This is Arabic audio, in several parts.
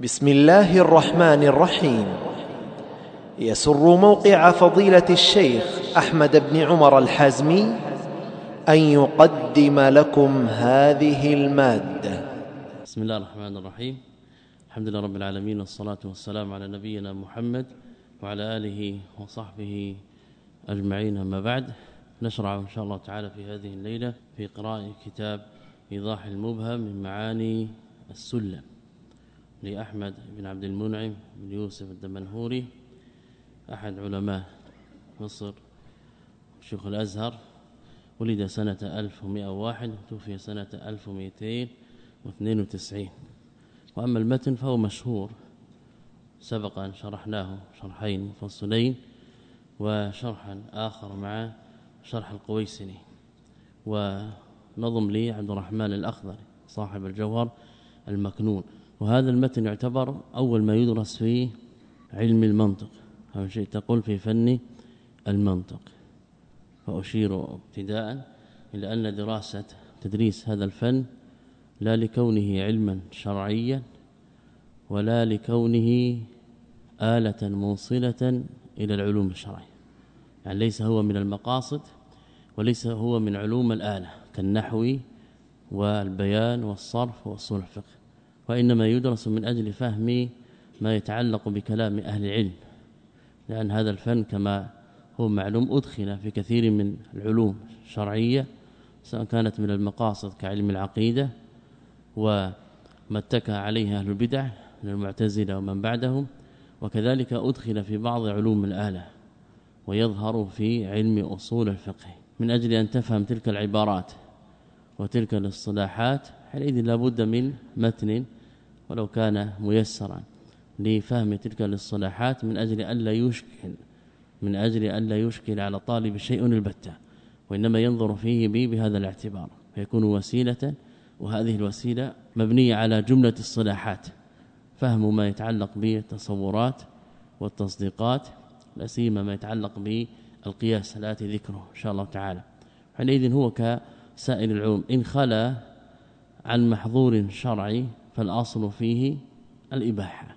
بسم الله الرحمن الرحيم. يسر موقع فضيلة الشيخ أحمد بن عمر الحازمي أن يقدم لكم هذه المادة. بسم الله الرحمن الرحيم. الحمد لله رب العالمين، والصلاة والسلام على نبينا محمد وعلى آله وصحبه أجمعين. أما بعد، نشرع إن شاء الله تعالى في هذه الليلة في قراءة كتاب إيضاح المبهم من معاني السلم لأحمد بن عبد المنعم بن يوسف الدمنهوري، أحد علماء مصر شيخ الأزهر. ولد سنة 1101 توفي سنة 1292. وأما المتن فهو مشهور، سبق أن شرحناه شرحين مفصلين وشرحا آخر مع شرح القويسني، ونظم لي عبد الرحمن الأخضر صاحب الجوهر المكنون. وهذا المتن يعتبر أول ما يدرس في علم المنطق، أو شيء تقول في فن المنطق. فأشير ابتداء إلى أن دراسة تدريس هذا الفن لا لكونه علما شرعيا ولا لكونه آلة موصلة إلى العلوم الشرعية، يعني ليس هو من المقاصد وليس هو من علوم الآلة كالنحو والبيان والصرف وأصول الفقه، وإنما يدرس من أجل فهم ما يتعلق بكلام أهل العلم، لأن هذا الفن كما هو معلوم أدخل في كثير من العلوم الشرعية، سواء كانت من المقاصد كعلم العقيدة وما اتكى عليه أهل البدع من المعتزلة ومن بعدهم، وكذلك أدخل في بعض علوم الآلة، ويظهر في علم أصول الفقه من أجل أن تفهم تلك العبارات وتلك الاصطلاحات. حينئذ لا بد من متن ولو كان ميسرا لفهم تلك الاصطلاحات من أجل أن لا يشكل على طالب شيء البتة، وإنما ينظر فيه بهذا الاعتبار، فيكون وسيلة، وهذه الوسيلة مبنية على جملة الصلاحات، فهم ما يتعلق بالتصورات والتصديقات، لا سيما ما يتعلق بالقياس الآتي ذكره إن شاء الله تعالى. حينئذ هو كسائر العلوم إن خلا عن محظور شرعي فالأصل فيه الإباحة،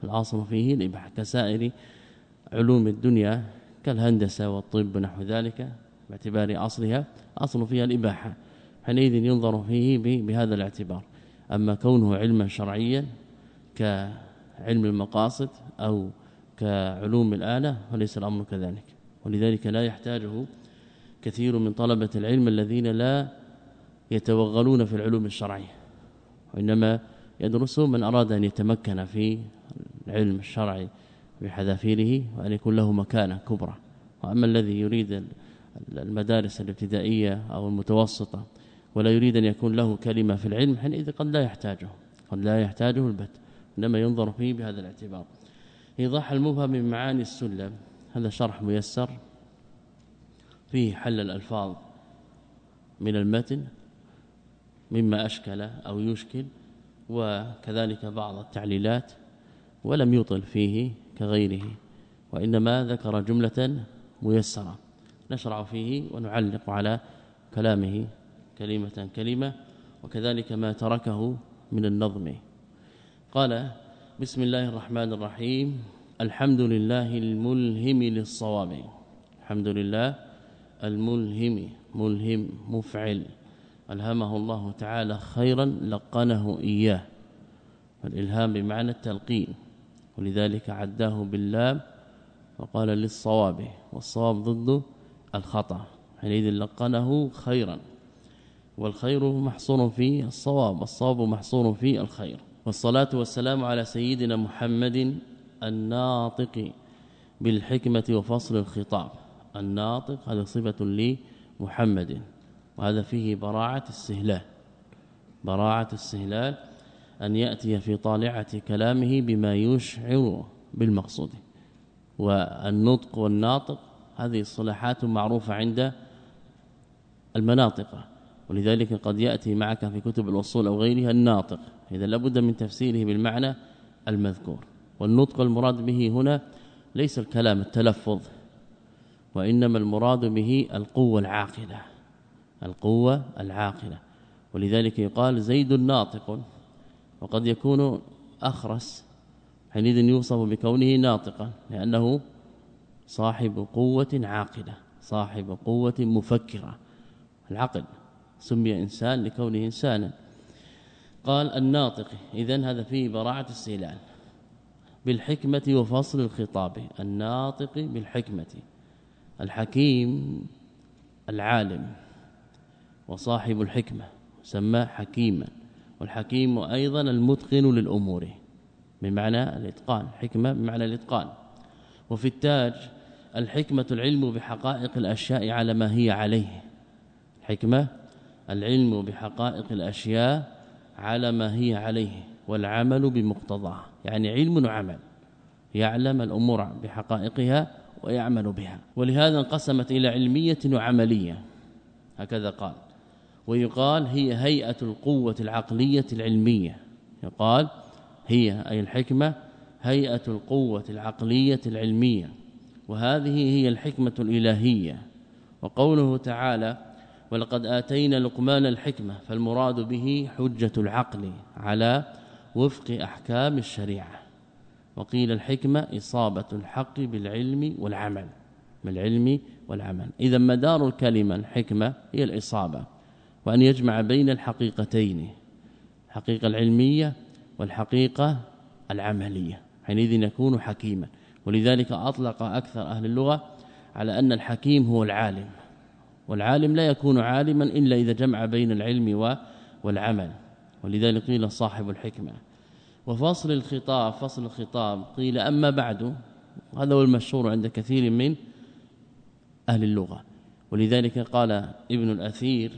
كسائر علوم الدنيا كالهندسة والطب ونحو ذلك، باعتبار أصلها أصل فيها الإباحة، حينئذ ينظر فيه بهذا الاعتبار. أما كونه علما شرعيا كعلم المقاصد أو كعلوم الآلة فليس الأمر كذلك، ولذلك لا يحتاجه كثير من طلبة العلم الذين لا يتوغلون في العلوم الشرعية، وإنما يدرسه من أراد أن يتمكن في العلم الشرعي بحذافيره وأن يكون له مكانة كبرى. وأما الذي يريد المدارس الابتدائية أو المتوسطة ولا يريد أن يكون له كلمة في العلم، حينئذ قد لا يحتاجه البت، إنما ينظر فيه بهذا الاعتبار. إيضاح المبهم من معاني السلم، هذا شرح ميسر فيه حل الألفاظ من المتن مما أشكل أو يشكل، وكذلك بعض التعليلات، ولم يطل فيه كغيره، وإنما ذكر جملة ميسرة نشرع فيه ونعلق على كلامه كلمة كلمة، وكذلك ما تركه من النظم. قال: بسم الله الرحمن الرحيم. الحمد لله الملهم للصواب. الحمد لله الملهم، ملهم مفعل، ألهمه الله تعالى خيرا لقنه إياه، والإلهام بمعنى التلقين، ولذلك عداه باللام وقال للصواب، والصواب ضد الخطأ، حينئذ لقنه خيرا، والخير محصور في الصواب، والصواب محصور في الخير. والصلاة والسلام على سيدنا محمد الناطق بالحكمة وفصل الخطاب. الناطق هذا صفة لمحمد، وهذا فيه براعة استهلال أن يأتي في طالعة كلامه بما يشعر بالمقصود. والنطق والناطق هذه الصلاحات معروفة عند المناطق، ولذلك قد يأتي معك في كتب الأصول أو غيرها الناطق، إذا لابد من تفسيره بالمعنى المذكور. والنطق المراد به هنا ليس الكلام التلفظ، وإنما المراد به القوة العاقلة، ولذلك يقال زيد ناطق، وقد يكون أخرس حينئذ يوصف بكونه ناطقا لأنه صاحب قوة عاقلة صاحب قوة مفكرة. العقل سمي إنسان لكونه إنسانا. قال الناطق، إذن هذا فيه براعة استهلال بالحكمة وفصل الخطاب. الناطق بالحكمة، الحكيم العالم وصاحب الحكمة سماه حكيما، والحكيم أيضا المتقن للأمور بمعنى الإتقان، حكمة بمعنى الإتقان. وفي التاج الحكمة العلم بحقائق الأشياء على ما هي عليه. الحكمة العلم بحقائق الأشياء على ما هي عليه والعمل بمقتضاها، يعني علم وعمل، يعلم الأمور بحقائقها ويعمل بها. ولهذا انقسمت إلى علمية وعملية هكذا قال. ويقال هي هيئة القوة العقلية العلمية، يقال هي أي الحكمة هيئة القوة العقلية العلمية، وهذه هي الحكمة الإلهية. وقوله تعالى ولقد آتينا لقمان الحكمة، فالمراد به حجة العقل على وفق أحكام الشريعة. وقيل الحكمة إصابة الحق بالعلم والعمل، بالعلم والعمل. إذا مدار الكلمة الحكمة هي الإصابة، وأن يجمع بين الحقيقتين، الحقيقة العلمية والحقيقة العملية، حينئذ يكون حكيما. ولذلك أطلق أكثر أهل اللغة على أن الحكيم هو العالم، والعالم لا يكون عالما إلا إذا جمع بين العلم والعمل، ولذلك قيل صاحب الحكمة. وفصل الخطاب، فصل الخطاب قيل أما بعد، هذا هو المشهور عند كثير من أهل اللغة. ولذلك قال ابن الأثير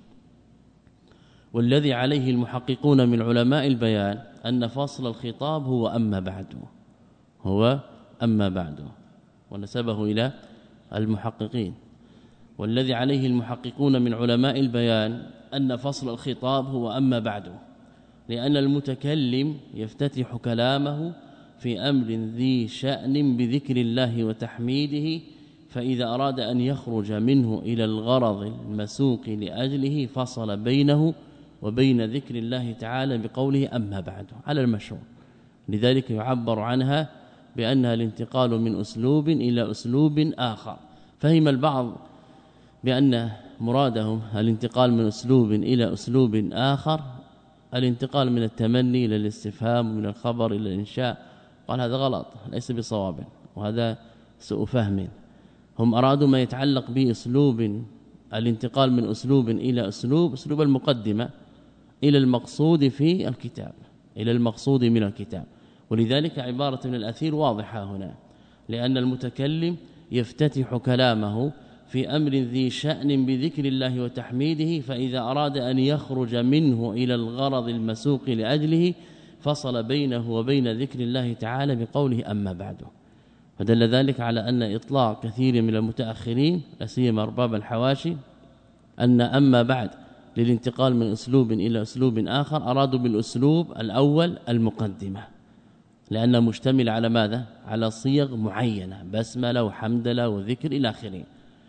والذي عليه المحققون من علماء البيان أن فصل الخطاب هو أما بعد، هو أما بعد، ونسبه إلى المحققين. والذي عليه المحققون من علماء البيان أن فصل الخطاب هو أما بعد، لأن المتكلم يفتتح كلامه في أمر ذي شأن بذكر الله وتحميده، فإذا أراد أن يخرج منه إلى الغرض المسوق لأجله فصل بينه وبين ذكر الله تعالى بقوله أما بعد على المشهور. لذلك يعبر عنها بأنها الانتقال من أسلوب إلى أسلوب آخر. فهم البعض بأن مرادهم الانتقال من أسلوب إلى أسلوب آخر، الانتقال من التمني إلى الاستفهام، من الخبر إلى الإنشاء. قال هذا غلط، ليس بصواب، وهذا سوء فهم. هم أرادوا ما يتعلق بأسلوب، الانتقال من أسلوب إلى أسلوب المقدمة إلى المقصود في الكتاب، إلى المقصود من الكتاب. ولذلك عبارة من الأثير واضحة هنا، لأن المتكلم يفتتح كلامه في أمر ذي شأن بذكر الله وتحميده، فإذا أراد أن يخرج منه إلى الغرض المسوق لأجله فصل بينه وبين ذكر الله تعالى بقوله أما بعده. فدل ذلك على أن إطلاق كثير من المتأخرين لا سيما أرباب الحواشي أن أما بعد للانتقال من أسلوب إلى أسلوب آخر، أرادوا بالأسلوب الأول المقدمة، لأنه مشتمل على ماذا؟ على صيغ معينة، بسملة وحمدلة وذكر إلى آخره.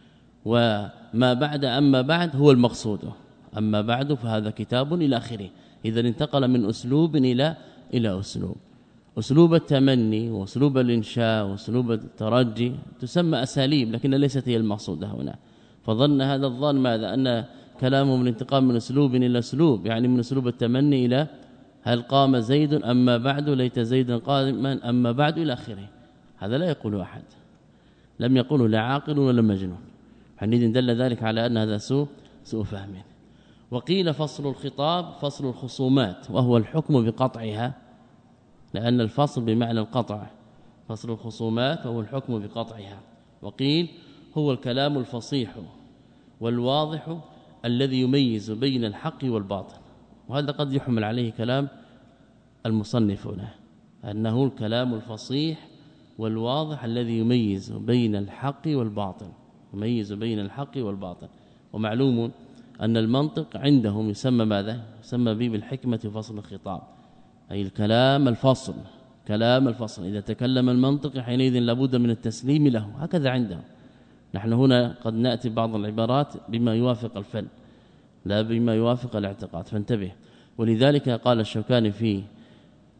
وما بعد أما بعد هو المقصود، أما بعد فهذا كتاب إلى آخره. إذا انتقل من أسلوب إلى أسلوب. أسلوب التمني وأسلوب الإنشاء وأسلوب الترجي تسمى أساليب، لكن ليست هي المقصودة هنا. فظن هذا الظن ماذا؟ أن كلامهم الانتقال من أسلوب إلى أسلوب، يعني من أسلوب التمني إلى هل قام زيد أما بعد ليت زيدا قائما أما بعد إلى آخره. هذا لا يقول أحد، لم يقوله لا عاقل ولا مجنون. حينئذ دل ذلك على أن هذا سوء فهم. وقيل فصل الخطاب فصل الخصومات، وهو الحكم بقطعها، لأن الفصل بمعنى القطع، فصل الخصومات وهو الحكم بقطعها. وقيل هو الكلام الفصيح والواضح الذي يميز بين الحق والباطل. وهذا قد يحمل عليه كلام المصنفون، أنه الكلام الفصيح والواضح الذي يميز بين الحق والباطل، يميز بين الحق والباطل. ومعلوم أن المنطق عندهم يسمى ماذا؟ يسمى به بالحكمة فصل الخطاب، أي الكلام الفصل، كلام الفصل. إذا تكلم المنطق حينئذ لابد من التسليم له، هكذا عندهم. نحن هنا قد نأتي بعض العبارات بما يوافق الفن لا بما يوافق الاعتقاد، فانتبه. ولذلك قال الشوكاني في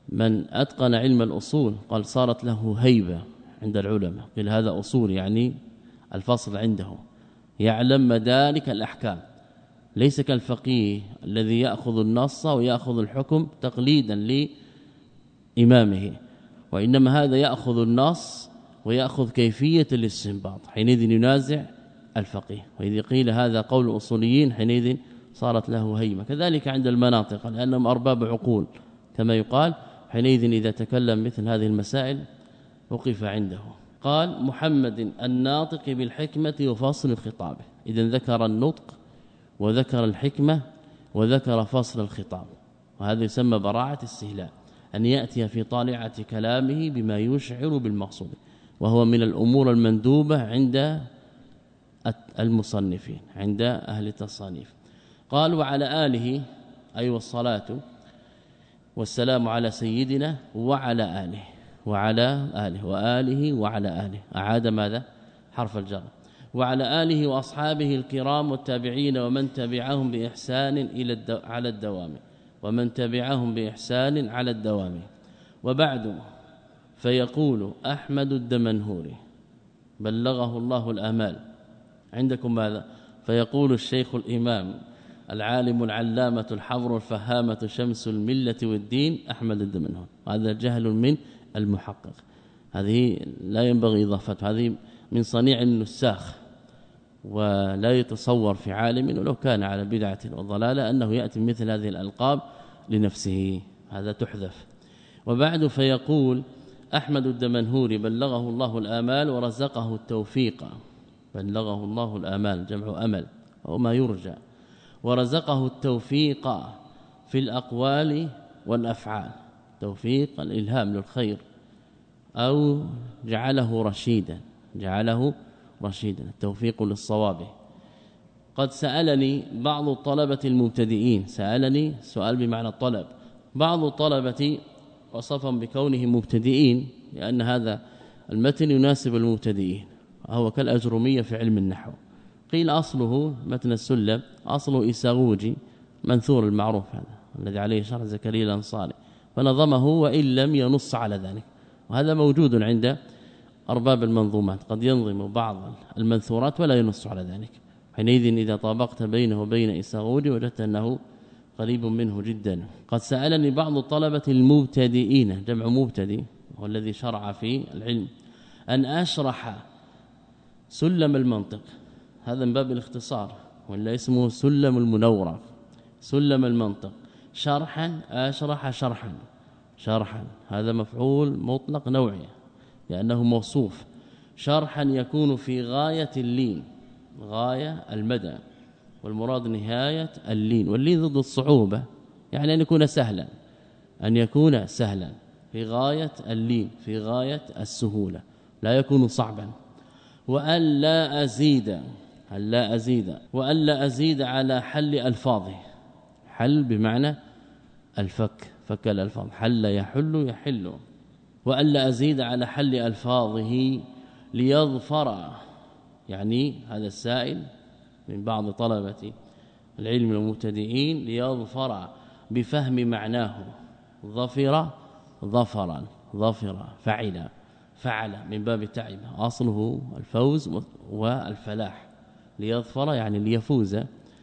من أتقن علم الأصول قال صارت له هيبة عند العلماء، قيل هذا أصول يعني الفصل عنده يعلم مدارك الأحكام، ليس كالفقيه الذي يأخذ النص ويأخذ الحكم تقليدا لإمامه، وإنما هذا يأخذ النص ويأخذ كيفية الاستنباط، حينئذ ينازع الفقيه. وإذا قيل هذا قول الأصوليين حينئذ صارت له هيمة. كذلك عند المناطق لأنهم أرباب عقول كما يقال، حينئذ إذا تكلم مثل هذه المسائل وقف عنده. قال محمد الناطق بالحكمة وفصل خطابه، إذا ذكر النطق وذكر الحكمة وذكر فصل الخطاب، وهذا يسمى براعة استهلاء، أن يأتي في طالعة كلامه بما يشعر بالمقصود، وهو من الأمور المندوبة عند المصنفين عند أهل التصانيف. قال وعلى آله أي والصلاة والسلام على سيدنا وعلى آله، وعلى آله وآله وعلى آله، أعاد ماذا حرف الجر، وعلى آله وأصحابه الكرام والتابعين ومن تبعهم بإحسان على الدوام، ومن تبعهم بإحسان على الدوام. وبعد فيقول أحمد الدمنهوري بلغه الله الآمال. عندكم ماذا؟ فيقول الشيخ الإمام العالم العلامة الحبر الفهامة شمس الملة والدين أحمد الدمنهوري، هذا جهل من المحقق، هذه لا ينبغي إضافته، هذه من صنيع النساخ، ولا يتصور في عالم ولو كان على بدعة وضلالة أنه يأتي مثل هذه الألقاب لنفسه، هذا تحذف. وبعد فيقول أحمد الدمنهوري بلغه الله الآمال ورزقه التوفيق، بلغه الله الآمال جمع أمل وما يرجى، ورزقه التوفيق في الأقوال والأفعال، توفيق الإلهام للخير، أو جعله رشيدا، جعله رشيدا، التوفيق للصواب. قد سألني بعض الطلبة المبتدئين، سألني سؤال بمعنى الطلب، بعض الطلبة وصفهم بكونهم مبتدئين لأن هذا المتن يناسب المبتدئين، وهو كالأجرمية في علم النحو. قيل أصله متن السلم أصله إساغوجي منثور المعروف هذا الذي عليه شرح زكريا الأنصاري، فنظمه وإن لم ينص على ذلك، وهذا موجود عند أرباب المنظومات، قد ينظم بعض المنثورات ولا ينص على ذلك، حينئذ إذا طابقت بينه وبين إساغوجي وجدت أنه قريب منه جدا. قد سألني بعض الطلبة المبتدئين جمع مبتدئ هو الذي شرع في العلم أن أشرح سلم المنطق، هذا من باب الاختصار، ولا اسمه سلم المنورة، سلم المنطق شرحا، أشرح شرحا، شرحا هذا مفعول مطلق نوعي لأنه موصوف، شرحا يكون في غاية اللين، غاية المدى، والمراد نهاية اللين، واللين ضد الصعوبة، يعني أن يكون سهلا، أن يكون سهلا في غاية اللين، في غاية السهولة، لا يكون صعبا. وأن لا أزيد، ألا أزيد، وأن لا أزيد على حل ألفاظه، حل بمعنى الفك، فك الألفاظ، حل يحل يحل، وأن لا أزيد على حل ألفاظه ليظفر، يعني هذا السائل من بعض طلبة العلم المبتدئين، ليظفر بفهم معناه، ظفر ظفرا، ظفر فعل، فعل من باب تعب، أصله الفوز والفلاح، ليظفر يعني ليفوز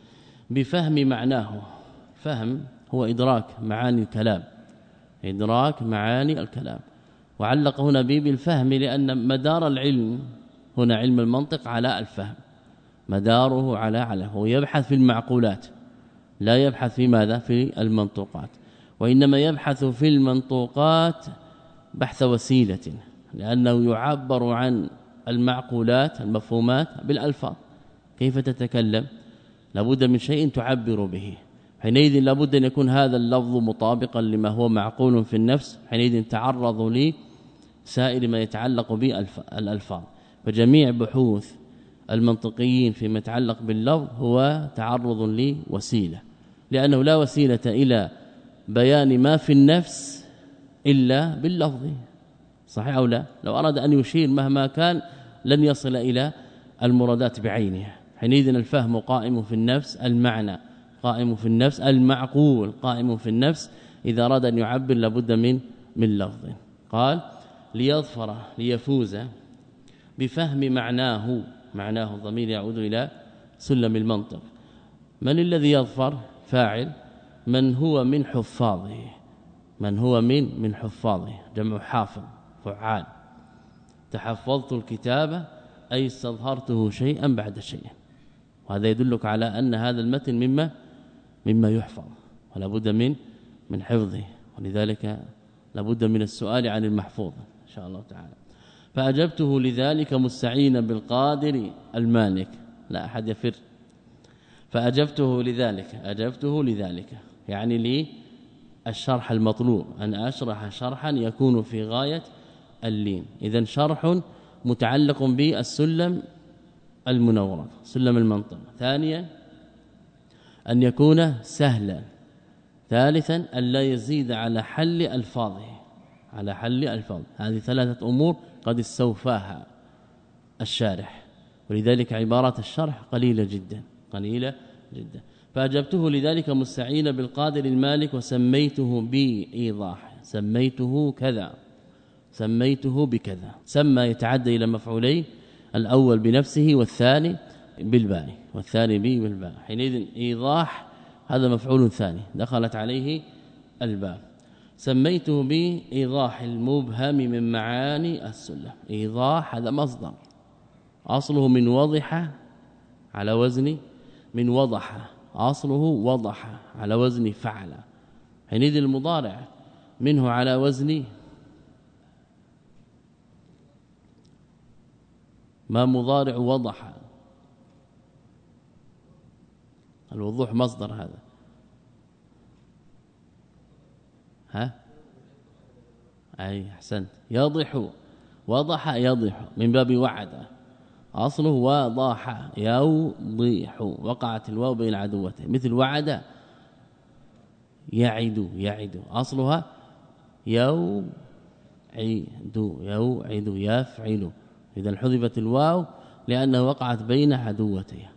بفهم معناه، فهم هو إدراك معاني الكلام، إدراك معاني الكلام، وعلق هنا بالفهم لأن مدار العلم هنا علم المنطق على الفهم، مداره على هو يبحث في المعقولات، لا يبحث في ماذا؟ في المنطوقات، وإنما يبحث في المنطوقات بحث وسيلة، لأنه يعبر عن المعقولات المفهومات بالألفاظ. كيف تتكلم؟ لابد من شيء تعبر به، حينئذ لابد أن يكون هذا اللفظ مطابقا لما هو معقول في النفس، حينئذ تعرض لسائر ما يتعلق بالألفاظ. فجميع بحوث المنطقيين فيما يتعلق باللفظ هو تعرض لوسيلة، لأنه لا وسيلة إلى بيان ما في النفس إلا باللفظ، صحيح أو لا؟ لو أراد أن يشير مهما كان لن يصل إلى المرادات بعينها، حينئذ الفهم قائم في النفس، المعنى قائم في النفس، المعقول قائم في النفس، إذا أراد أن يعبر لابد من لفظ. قال ليظفر ليفوز بفهم معناه الضمير يعود إلى سلم المنطق. من الذي يظفر؟ فاعل من هو من حفاظه، من هو من حفاظه، جمع حافظ فعال. تحفظت الكتاب أي استظهرته شيئا بعد شيء، وهذا يدلك على أن هذا المتن مما يحفظ ولا بد من حفظه، ولذلك لا بد من السؤال عن المحفوظ إن شاء الله تعالى. فأجبته لذلك مستعينا بالقادر المالك، لا أحد يفر. فأجبته لذلك يعني لي الشرح المطلوب، أن أشرح شرحا يكون في غاية اللين. إذن شرح متعلق بالسلم المنور سلم المنطق. ثانيا أن يكون سهلا. ثالثا أن لا يزيد على حل ألفاظه، هذه ثلاثة أمور قد استوفاها الشارح، ولذلك عبارة الشرح قليلة جدا. فأجبته لذلك مستعين بالقادر المالك، وسميته بإيضاح، سميته كذا، سميته بكذا. سمى يتعدى إلى مفعولين، الأول بنفسه والثاني بالباء حينئذ إيضاح هذا مفعول ثاني دخلت عليه الباء. سميته بإيضاح المبهم من معاني السلم. إيضاح هذا مصدر أصله من وضح على وزن من وضح، أصله وضح على وزن فعل. حينئذ المضارع منه على وزن ما مضارع وضح، الوضوح مصدر هذا. أي أحسنت. وضح يضح من باب وعد، أصله وضح يوضح، وقعت الواو بين عدوته، مثل وعد يعد أصلها يوعد يفعل. إذا حذفت الواو لأنه وقعت بين عدوتها،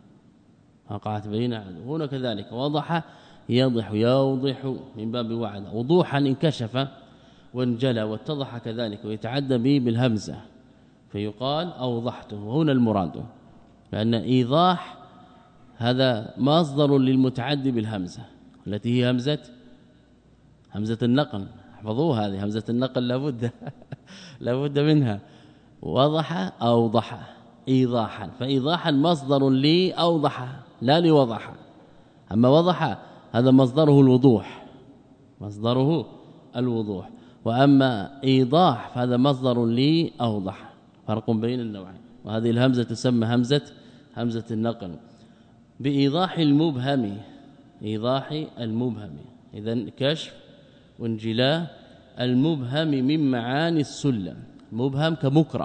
هنا كذلك وضح يضح يوضح من باب وعد، وضوحا انكشف وانجلى واتضح كذلك، ويتعدى به بالهمزة فيقال أوضحته. وهنا المراد لأن إيضاح هذا مصدر للمتعدي بالهمزة التي هي همزة النقل. احفظوها هذه همزة النقل لابد منها. وضح أوضح إيضاحا، فإيضاحا مصدر لأوضح لا لوضح. أما وضح هذا مصدره الوضوح، وأما إيضاح فهذا مصدر لأوضح، فرق بين النوعين. وهذه الهمزة تسمى همزة النقل. بإيضاح المبهم، إذن كشف وانجلاء المبهم من معاني السلم. المبهم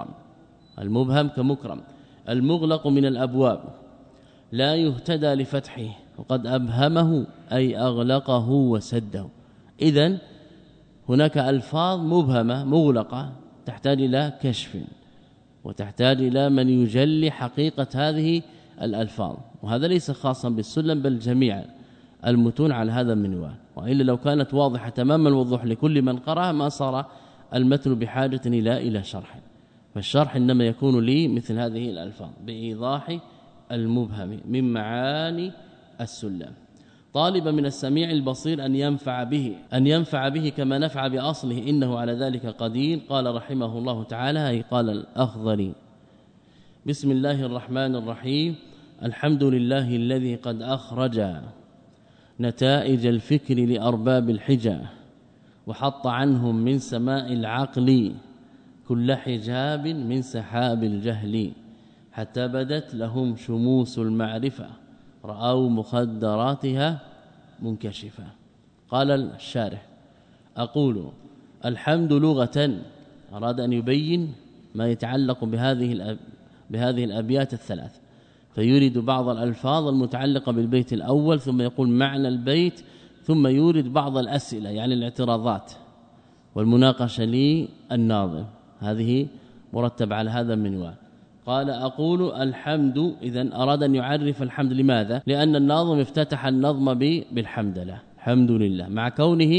كمكرم، المغلق من الأبواب، لا يهتدى لفتحه، وقد أبهمه أي أغلقه وسده. إذن هناك ألفاظ مبهمة مغلقة تحتاج إلى كشف، وتحتاج إلى من يجلي حقيقة هذه الألفاظ، وهذا ليس خاصا بالسلم بل جميع المتون على هذا المنوال. وإلا لو كانت واضحة تمام الوضوح لكل من قرأ ما صار المتن بحاجة إلى شرح، فالشرح إنما يكون لي مثل هذه الألفاظ بإيضاح المبهم من معاني السلم، طالبا من السميع البصير أن ينفع به كما نفع بأصله، إنه على ذلك قدير. قال رحمه الله تعالى، أي قال الأخضري: بسم الله الرحمن الرحيم. الحمد لله الذي قد أخرج نتائج الفكر لأرباب الحجة، وحط عنهم من سماء العقل كل حجاب من سحاب الجهل، حتى بدت لهم شموس المعرفة، رأوا مخدراتها منكشفة. قال الشارح: أقول الحمد لغة، أراد أن يبين ما يتعلق بهذه الأبيات الثلاث، فيورد بعض الألفاظ المتعلقة بالبيت الأول، ثم يقول معنى البيت، ثم يورد بعض الأسئلة يعني الاعتراضات والمناقشة للناظم. هذه مرتب على هذا المنوال. قال: أقول الحمد. إذن أراد أن يعرف الحمد. لماذا؟ لأن الناظم افتتح النظم بالحمد لله، الحمد لله، مع كونه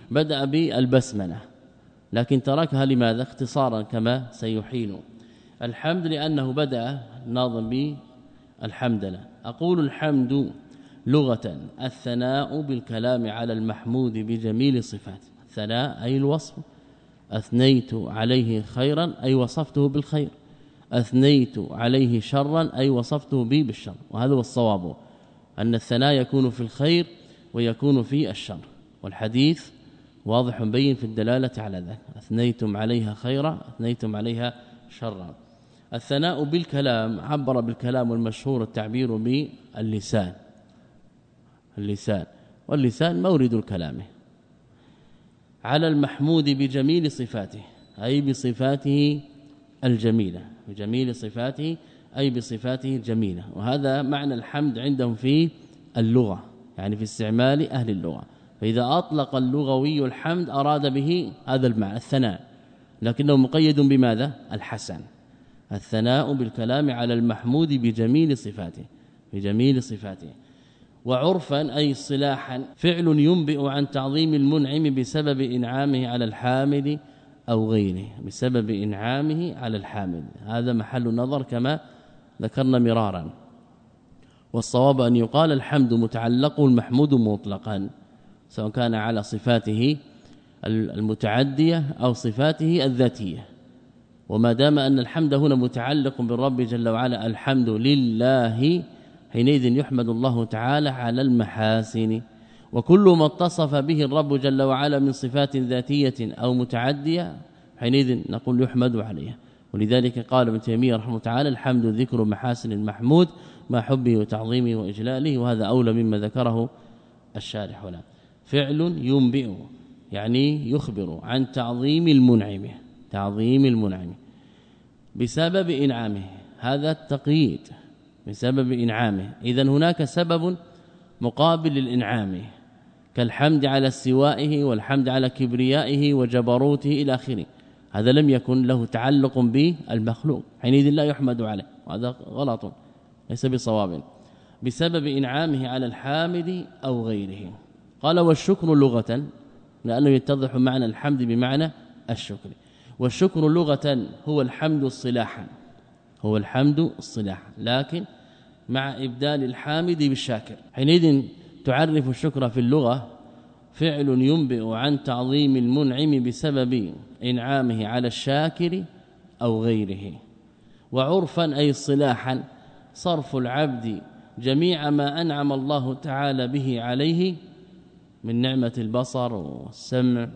بدأ بالبسملة لكن تركها لماذا؟ اختصارا كما سيحين. الحمد لأنه بدأ الناظم بالحمدلة. أقول الحمد لغة الثناء بالكلام على المحمود بجميل صفاته. الثناء أي الوصف، أثنيت عليه خيرا أي وصفته بالخير، أثنيت عليه شرا أي وصفته به بالشر. وهذا هو الصواب، أن الثناء يكون في الخير ويكون في الشر، والحديث واضح بين في الدلالة على ذلك. أثنيتم عليها خيرا أثنيتم عليها شرا. الثناء بالكلام عبر بالكلام المشهور التعبير باللسان، اللسان، واللسان مورد الكلام على المحمود بجميل صفاته أي بصفاته الجميلة، بجميل صفاته أي بصفاته الجميلة. وهذا معنى الحمد عندهم في اللغة، يعني في استعمال أهل اللغة. فإذا أطلق اللغوي الحمد أراد به هذا المعنى الثناء، لكنه مقيد بماذا؟ الحسن. الثناء بالكلام على المحمود بجميل صفاته، بجميل صفاته. وعرفا أي اصطلاحا فعل ينبئ عن تعظيم المنعم بسبب إنعامه على الحامد أو غيره، بسبب إنعامه على الحامد. هذا محل نظر كما ذكرنا مرارا. والصواب أن يقال الحمد متعلق المحمود مطلقا، سواء كان على صفاته المتعدية أو صفاته الذاتية. وما دام أن الحمد هنا متعلق بالرب جل وعلا، الحمد لله، حينئذ يحمد الله تعالى على المحاسن. وكل ما اتصف به الرب جل وعلا من صفات ذاتية أو متعدية حينئذ نقول يحمد عليها. ولذلك قال ابن تيمية رحمه الله تعالى الحمد ذكر محاسن المحمود مع حبه وتعظيمه وإجلاله. وهذا أولى مما ذكره الشارح هنا. فعل ينبئ يعني يخبر عن تعظيم المنعم، تعظيم المنعم بسبب إنعامه، هذا التقييد بسبب إنعامه. إذن هناك سبب مقابل للإنعام كالحمد على استوائه والحمد على كبريائه وجبروته إلى آخره. هذا لم يكن له تعلق بالمخلوق، حينئذ لا يحمد عليه، وهذا غلط ليس بصواب. بسبب إنعامه على الحامد أو غيره. قال والشكر لغة، لأنه يتضح معنى الحمد بمعنى الشكر. والشكر لغة هو الحمد اصطلاحا، هو الحمد اصطلاحا، لكن مع إبدال الحامد بالشاكر. حينئذ تعرف الشكر في اللغة فعل ينبئ عن تعظيم المنعم بسبب إنعامه على الشاكر أو غيره. وعرفا أي اصطلاحا صرف العبد جميع ما أنعم الله تعالى به عليه من نعمة البصر والسمع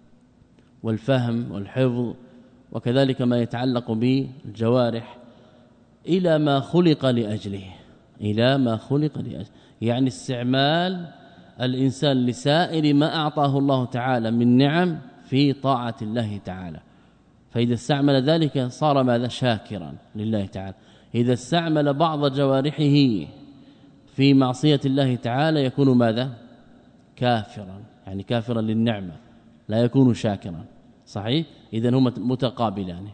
والفهم والحفظ، وكذلك ما يتعلق بالجوارح، إلى ما خلق لأجله، إلى ما خلق لأجله، يعني استعمال الإنسان لسائر ما أعطاه الله تعالى من نعم في طاعة الله تعالى. فإذا استعمل ذلك صار ماذا؟ شاكرا لله تعالى. إذا استعمل بعض جوارحه في معصية الله تعالى يكون ماذا؟ كافرا، يعني كافرا للنعمة، لا يكون شاكرا. صحيح؟ إذن هما متقابلان.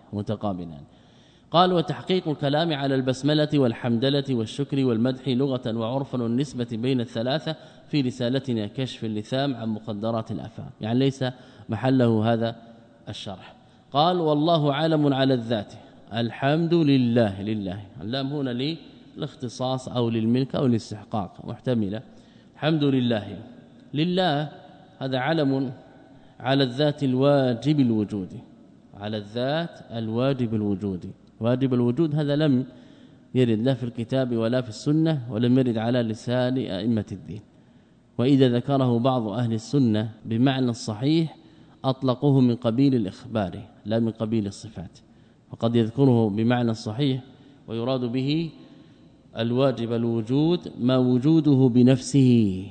قال وتحقيق الكلام على البسملة والحمدلة والشكر والمدح لغة وعرفا والنسبة بين الثلاثة في رسالتنا كشف اللثام عن مقدرات الأفهام، يعني ليس محله هذا الشرح. قال والله عالم على الذات، الحمد لله، لله اللام هنا للاختصاص أو للملك أو للاستحقاق محتملة. الحمد لله، لله هذا علم على الذات الواجب الوجود، على الذات الواجب الوجود. واجب الوجود هذا لم يرد لا في الكتاب ولا في السنة، ولم يرد على لسان أئمة الدين. وإذا ذكره بعض أهل السنة بمعنى الصحيح أطلقوه من قبيل الإخبار لا من قبيل الصفات، وقد يذكره بمعنى الصحيح ويراد به الواجب الوجود ما وجوده بنفسه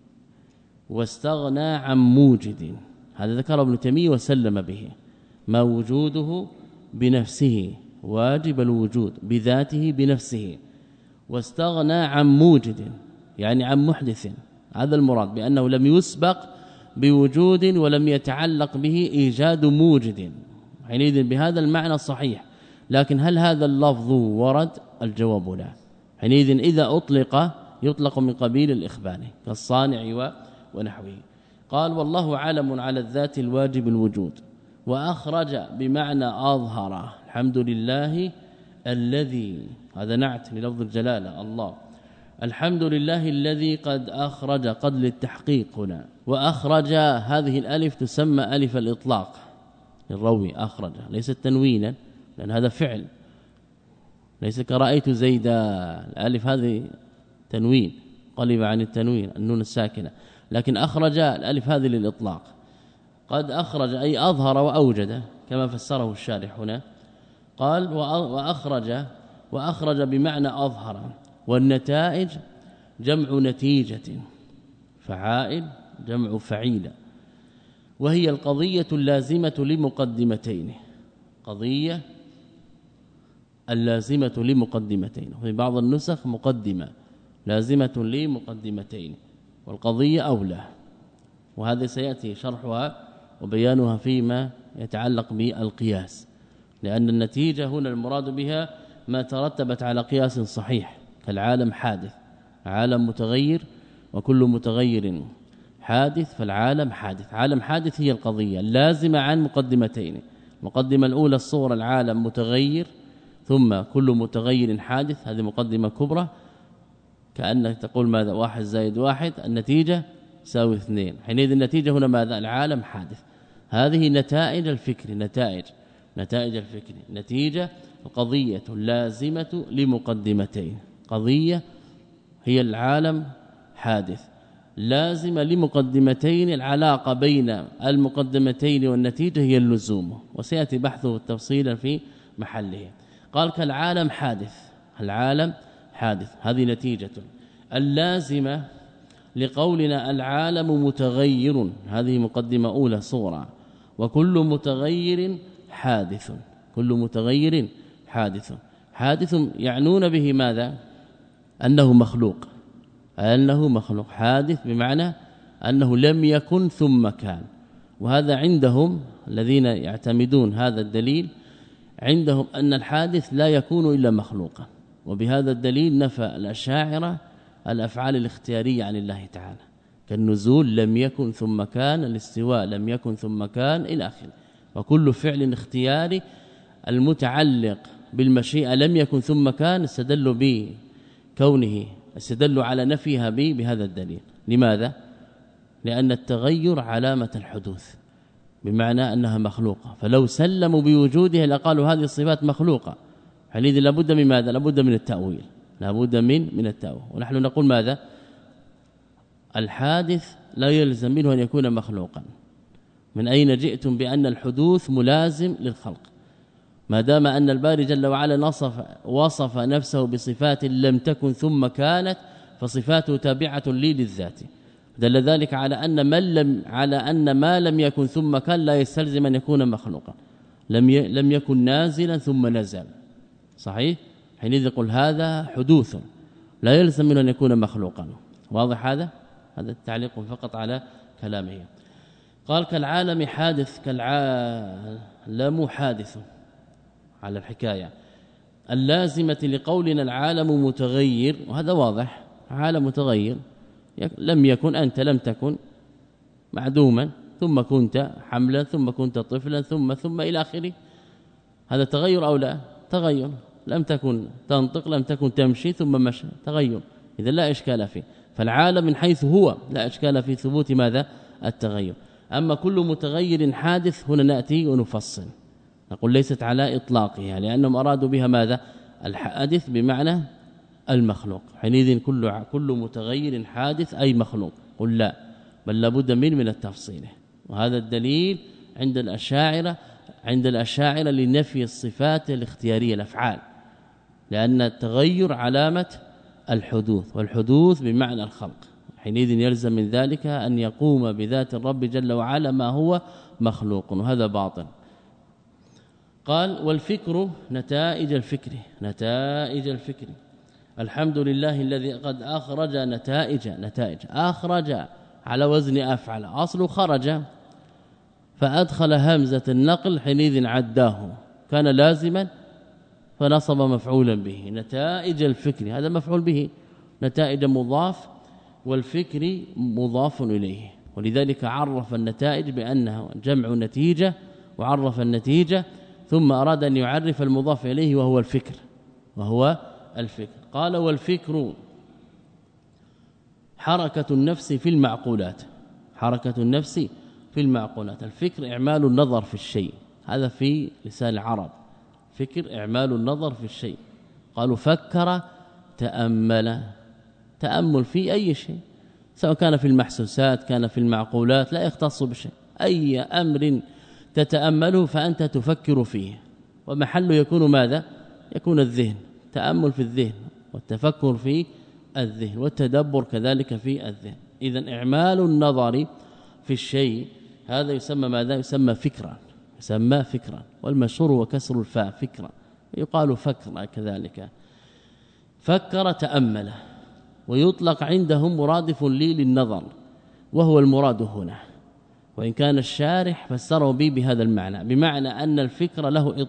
واستغنى عن موجد، هذا ذكره ابن تيمية وسلم به. ما وجوده بنفسه واجب الوجود بذاته بنفسه، واستغنى عن موجد يعني عن محدث. هذا المراد بأنه لم يسبق بوجود ولم يتعلق به إيجاد موجد، حينئذ بهذا المعنى الصحيح. لكن هل هذا اللفظ ورد؟ الجواب لا. حينئذ إذا أطلق يطلق من قبيل الإخبار كالصانع ونحوه. قال والله عالم على الذات الواجب الوجود، وأخرج بمعنى أظهر. الحمد لله الذي، هذا نعت للفظ الجلالة الله، الحمد لله الذي قد أخرج، قد للتحقيق هنا، وأخرج هذه الألف تسمى ألف الإطلاق الروي، أخرج ليست تنوينا لأن هذا فعل، ليس كرأيت زيدا، الألف هذه تنوين قلب عن التنوين النون الساكنة، لكن أخرج الألف هذه للإطلاق. قد أخرج أي أظهر وأوجد كما فسره الشارح هنا، قال وأخرج بمعنى أظهر، والنتائج جمع نتيجة، فعائل جمع فعيلة، وهي القضية اللازمة لمقدمتين، قضية اللازمة لمقدمتين، وفي بعض النسخ مقدمة لازمة لمقدمتين، والقضية أولى، وهذا سيأتي شرحها وبيانها فيما يتعلق بالقياس، لأن النتيجة هنا المراد بها ما ترتبت على قياس صحيح، كالعالم حادث، عالم متغير وكل متغير حادث، فالعالم حادث، عالم حادث هي القضية اللازمة عن مقدمتين. المقدمة الأولى الصورة العالم متغير ثم كل متغير حادث، هذه مقدمة كبرى، كأنك تقول ماذا 1 زائد 1 النتيجة يساوي 2، حينئذ النتيجة هنا ماذا؟ العالم حادث. هذه نتائج الفكر، نتائج الفكر، نتيجة القضية اللازمة لمقدمتين، قضية هي العالم حادث، لازمة لمقدمتين، العلاقة بين المقدمتين والنتيجة هي اللزوم، وسيأتي بحثه تفصيلا في محله. قال كالعالم حادث، العالم حادث هذه نتيجة اللازمة لقولنا العالم متغير، هذه مقدمة أولى صورة، وكل متغير حادث، كل متغير حادث، حادث يعنون به ماذا؟ أنه مخلوق، أنه مخلوق، حادث بمعنى أنه لم يكن ثم كان، وهذا عندهم الذين يعتمدون هذا الدليل عندهم أن الحادث لا يكون إلا مخلوقا، وبهذا الدليل نفى الأشاعرة الأفعال الاختيارية عن الله تعالى، كالنزول لم يكن ثم كان، الاستواء لم يكن ثم كان إلى آخره، وكل فعل اختياري المتعلق بالمشيئة لم يكن ثم كان استدلوا بكونه، استدلوا على نفيها بهذا الدليل. لماذا؟ لأن التغير علامة الحدوث، بمعنى أنها مخلوقة، فلو سلموا بوجودها لقالوا هذه الصفات مخلوقة، حينئذ لابد من ماذا؟ لابد من التأويل، لابد من التأويل. ونحن نقول ماذا؟ الحادث لا يلزم منه أن يكون مخلوقا. من أين جئتم بأن الحدوث ملازم للخلق؟ ما دام أن الباري جل وعلا وصف نفسه بصفات لم تكن ثم كانت، فصفاته تابعة لي للذات، دل ذلك على أن ما لم يكن ثم كان لا يستلزم أن يكون مخلوقا، لم يكن نازلا ثم نزل، صحيح؟ حينئذ يقول هذا حدوث لا يلزم منه أن يكون مخلوقا. واضح هذا التعليق فقط على كلامه. قال كالعالم حادث، كالعالم حادث على الحكاية اللازمة لقولنا العالم متغير، وهذا واضح، عالم متغير، لم يكن أنت لم تكن معدوما ثم كنت حملا ثم كنت طفلا ثم إلى آخره، هذا تغير أو لا؟ تغير، لم تكن تنطق لم تكن تمشي ثم مشى، تغير، إذا لا إشكال فيه. فالعالم من حيث هو لا إشكال في ثبوت ماذا؟ التغير. أما كل متغير حادث هنا نأتي ونفصل، نقول ليست على إطلاقها، لأنهم أرادوا بها ماذا؟ الحادث بمعنى المخلوق، حينئذ كل متغير حادث أي مخلوق، قل لا، بل لابد من التفصيل. وهذا الدليل عند الأشاعرة لنفي الصفات الاختيارية الأفعال، لأن التغير علامة الحدوث، والحدوث بمعنى الخلق، حينئذ يلزم من ذلك أن يقوم بذات الرب جل وعلا ما هو مخلوق، وهذا باطل. قال والفكر نتائج الفكر، الحمد لله الذي قد أخرج نتائج، أخرج على وزن أفعل، أصل خرج فأدخل همزة النقل، حينئذ عداه كان لازما فنصب مفعولا به، نتائج الفكر هذا مفعول به، نتائج مضاف والفكر مضاف إليه، ولذلك عرف النتائج بأنها جمع نتيجة، وعرف النتيجة ثم أراد أن يعرف المضاف إليه وهو الفكر، قال والفكر حركة النفس في المعقولات. حركة النفس في المعقولات، الفكر إعمال النظر في الشيء، هذا في لسان العرب، فكر إعمال النظر في الشيء. قالوا فكر تأمل في أي شيء، سواء كان في المحسوسات كان في المعقولات، لا يختص بشيء، أي أمر تتأمله فأنت تفكر فيه، ومحله يكون ماذا؟ يكون الذهن، تأمل في الذهن والتفكر في الذهن والتدبر كذلك في الذهن. إذن إعمال النظر في الشيء هذا يسمى ماذا؟ يسمى فكرا، والمشهور وكسر الفاء فكرا، يقال فكر كذلك. فكر تأمل، ويطلق عندهم مرادف لي للنظر، وهو المراد هنا، وإن كان الشارح فسره به بهذا المعنى، بمعنى أن الفكر له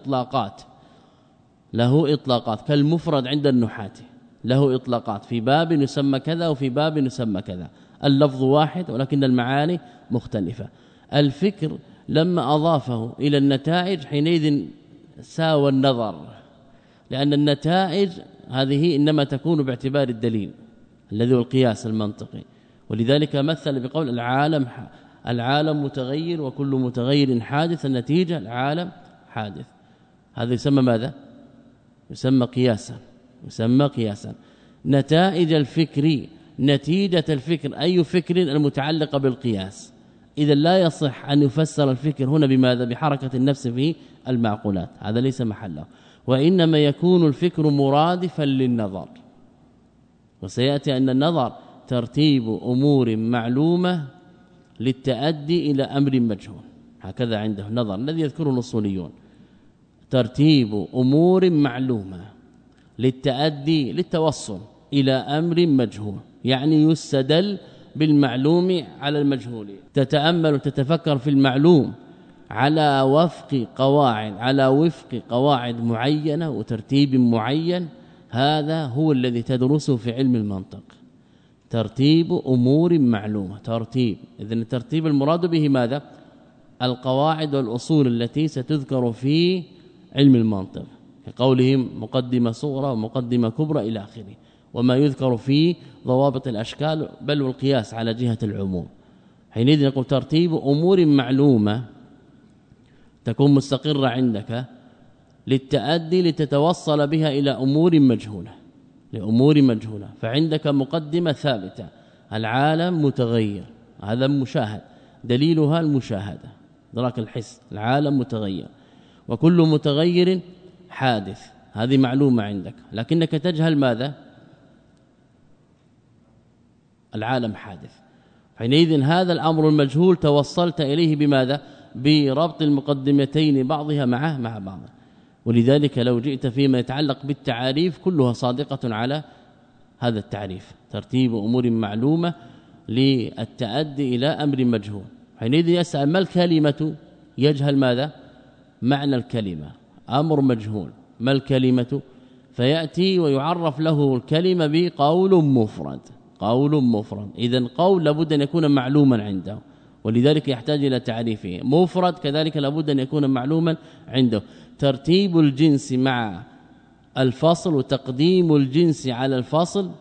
إطلاقات كالمفرد عند النحاة، له إطلاقات، في باب يسمى كذا وفي باب يسمى كذا، اللفظ واحد ولكن المعاني مختلفة. الفكر لما أضافه إلى النتائج حينئذ ساوى النظر، لأن النتائج هذه إنما تكون باعتبار الدليل الذي هو القياس المنطقي، ولذلك مثل بقول العالم متغير وكل متغير حادث، النتيجة العالم حادث، هذا يسمى ماذا؟ يسمى قياسا. نتائج الفكر، نتيجة الفكر أي فكر المتعلقة بالقياس، إذا لا يصح أن يفسر الفكر هنا بماذا؟ بحركة النفس في المعقولات، هذا ليس محله، وإنما يكون الفكر مرادفا للنظر. وسيأتي أن النظر ترتيب أمور معلومة للتأدي إلى أمر مجهول، هكذا عنده النظر الذي يذكره الأصوليون، ترتيب أمور معلومة للتوصل إلى أمر مجهول، يعني يستدل بالمعلوم على المجهول، تتأمل وتتفكر في المعلوم على وفق قواعد معينة وترتيب معين، هذا هو الذي تدرسه في علم المنطق، ترتيب أمور معلومة، إذن الترتيب المراد به ماذا؟ القواعد والأصول التي ستذكر في علم المنطق، كقولهم مقدمة صغرى ومقدمة كبرى إلى آخره، وما يذكر في ضوابط الأشكال بل والقياس على جهة العموم. حينئذ نقول ترتيب أمور معلومة تكون مستقرة عندك للتأدي لتتوصل بها إلى أمور مجهولة، فعندك مقدمة ثابتة، العالم متغير، هذا مشاهد، دليلها المشاهدة، إدراك الحس، العالم متغير وكل متغير حادث، هذه معلومة عندك، لكنك تجهل ماذا؟ العالم حادث. حينئذ هذا الأمر المجهول توصلت إليه بماذا؟ بربط المقدمتين بعضها مع بعض. ولذلك لو جئت فيما يتعلق بالتعاريف كلها صادقة على هذا التعريف، ترتيب أمور معلومة للتأدي إلى أمر مجهول. حينئذ يسأل ما الكلمة؟ يجهل ماذا؟ معنى الكلمة، أمر مجهول، ما الكلمة؟ فيأتي ويعرف له الكلمة بقول مفرد. إذن قول لابد أن يكون معلوما عنده، ولذلك يحتاج إلى تعريفه. مفرد كذلك لابد أن يكون معلوما عنده. ترتيب الجنس مع الفصل وتقديم الجنس على الفصل،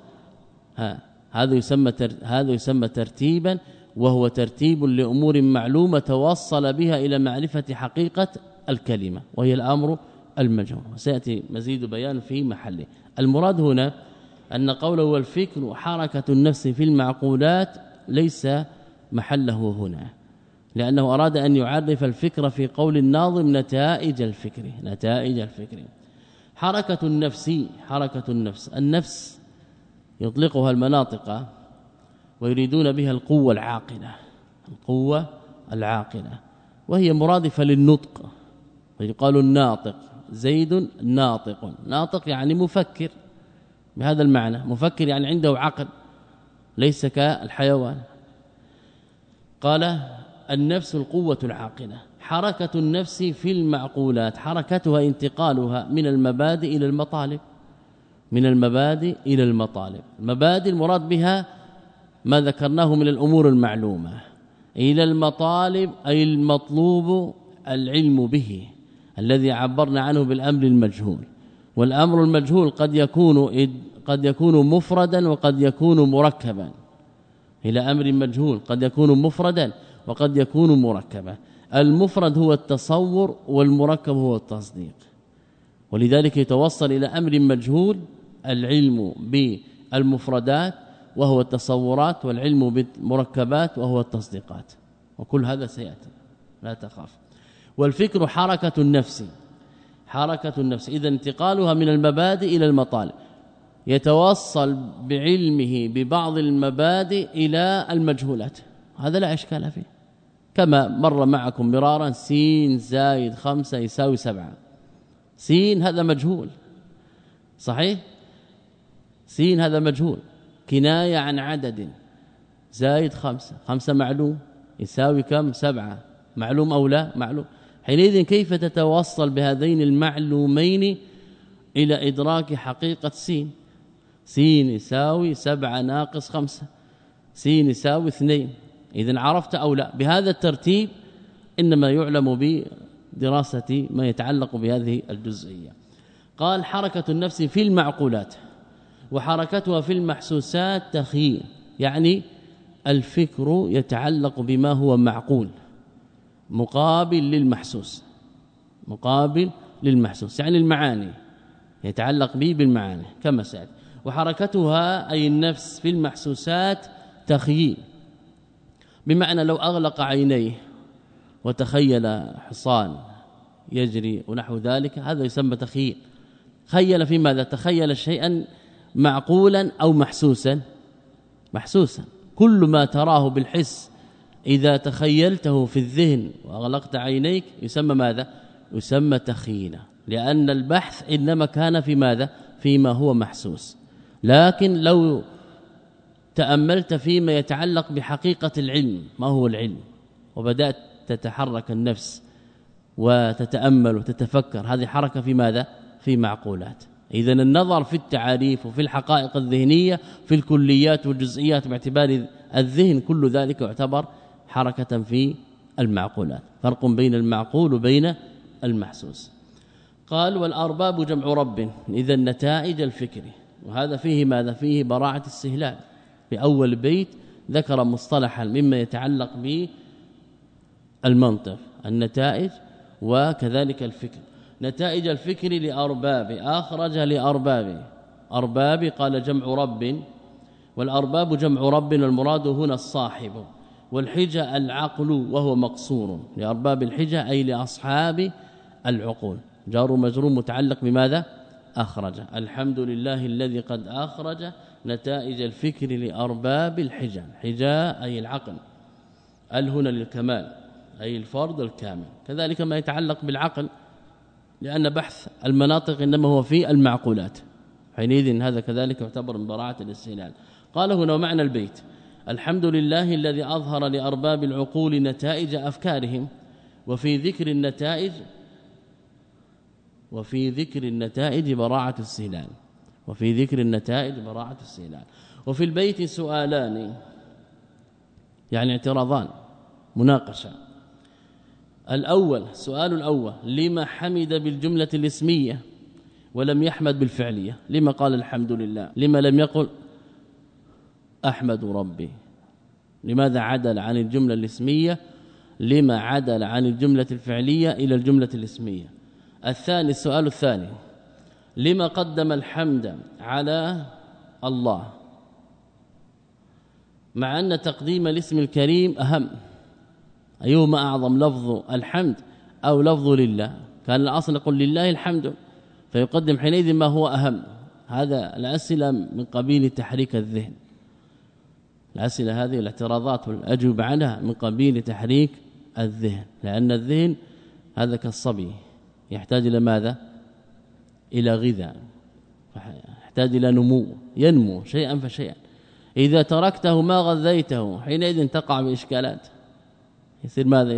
هذا يسمى ترتيبا، وهو ترتيب لأمور معلومة توصل بها إلى معرفة حقيقة الكلمة وهي الأمر المجهول، وسيأتي مزيد بيان في محله. المراد هنا أن قوله والفكر حركة النفس في المعقولات ليس محله هنا، لأنه أراد أن يعرف الفكر في قول الناظم نتائج الفكر. حركة النفس يطلقها المناطق ويريدون بها القوة العاقلة، وهي مرادفة للنطق، فيقال الناطق، زيد ناطق يعني مفكر، بهذا المعنى، مفكر يعني عنده عقل ليس كالحيوان. قال النفس القوة العاقلة. حركة النفس في المعقولات، حركتها انتقالها من المبادئ إلى المطالب. المبادئ المراد بها ما ذكرناه من الأمور المعلومة، إلى المطالب أي المطلوب العلم به الذي عبرنا عنه بالأمر المجهول. والأمر المجهول قد يكون مفردا وقد يكون مركبا. إلى أمر مجهول قد يكون مفردا وقد يكون مركبا. المفرد هو التصور والمركب هو التصديق، ولذلك يتوصل إلى أمر مجهول العلم بالمفردات وهو التصورات، والعلم بالمركبات وهو التصديقات، وكل هذا سيأتي لا تخاف. والفكر حركة النفس، حركة النفس إذا انتقالها من المبادئ إلى المطالب، يتوصل بعلمه ببعض المبادئ إلى المجهولات، هذا لا إشكال فيه. كما مر معكم مرارا س زائد 5 يساوي 7، س هذا مجهول صحيح، س هذا مجهول كناية عن عدد، زائد 5 معلوم يساوي كم؟ 7 معلوم أو لا معلوم. حينئذ كيف تتوصل بهذين المعلومين إلى إدراك حقيقة س يساوي 7 ناقص 5، س يساوي 2. إذن عرفت أو لا؟ بهذا الترتيب إنما يعلم بدراسة ما يتعلق بهذه الجزئية. قال حركة النفس في المعقولات، وحركتها في المحسوسات تخيير، يعني الفكر يتعلق بما هو معقول مقابل للمحسوس، مقابل للمحسوس يعني المعاني، يتعلق به بالمعاني كما سألت. وحركتها أي النفس في المحسوسات تخيير، بمعنى لو أغلق عينيه وتخيل حصان يجري ونحو ذلك هذا يسمى تخيير. خيل في ماذا؟ تخيل شيئا معقولا أو محسوسا. محسوسا كل ما تراه بالحس إذا تخيلته في الذهن وأغلقت عينيك يسمى ماذا؟ يسمى تخييلا، لأن البحث إنما كان في ماذا؟ فيما هو محسوس. لكن لو تأملت فيما يتعلق بحقيقة العلم، ما هو العلم، وبدأت تتحرك النفس وتتأمل وتتفكر، هذه حركة في ماذا؟ في معقولات. إذن النظر في التعاريف وفي الحقائق الذهنية في الكليات والجزئيات باعتبار الذهن كل ذلك يعتبر حركة في المعقولات. فرق بين المعقول وبين المحسوس. قال والأرباب جمع رب، إذا النتائج الفكر، وهذا فيه ماذا؟ فيه براعة استهلال. في أول بيت ذكر مصطلحا مما يتعلق بالمنطق، النتائج وكذلك الفكر. نتائج الفكر لأرباب، أخرج لأرباب، أرباب قال جمع رب، والأرباب جمع رب، والمراد هنا الصاحب، والحجة العقل وهو مقصور، لأرباب الحجة أي لأصحاب العقول. جار مجرور متعلق بماذا؟ أخرج. الحمد لله الذي قد أخرج نتائج الفكر لأرباب الحجة، حجة أي العقل، هنا للكمال أي الفرد الكامل. كذلك ما يتعلق بالعقل، لأن بحث المناطق إنما هو في المعقولات، حينئذ هذا كذلك يعتبر من براعة الاستهلال. قال هنا ومعنى البيت الحمد لله الذي أظهر لأرباب العقول نتائج أفكارهم، وفي ذكر النتائج براعة الاستهلال، وفي ذكر النتائج براعة الاستهلال. وفي البيت سؤالان يعني اعتراضان مناقشة. الأول سؤال الأول لما حمد بالجملة الاسمية ولم يحمد بالفعلية؟ لما قال الحمد لله؟ لما لم يقل أحمد ربي؟ لماذا عدل عن الجملة الاسمية؟ لما عدل عن الجملة الفعلية إلى الجملة الاسمية؟ الثاني السؤال الثاني لما قدم الحمد على الله مع أن تقديم الاسم الكريم أهم؟ أيهما أعظم، لفظ الحمد أو لفظ لله؟ كان الأصل يقول لله الحمد، فيقدم حينئذ ما هو أهم. هذا الأسئلة من قبيل تحريك الذهن، الأسئلة هذه الاعتراضات والأجوبة عنها من قبيل تحريك الذهن، لأن الذهن هذا كالصبي يحتاج إلى ماذا؟ إلى غذاء، يحتاج إلى نمو، ينمو شيئا فشيئا. إذا تركته ما غذيته حينئذ تقع بإشكالات، يصير ماذا؟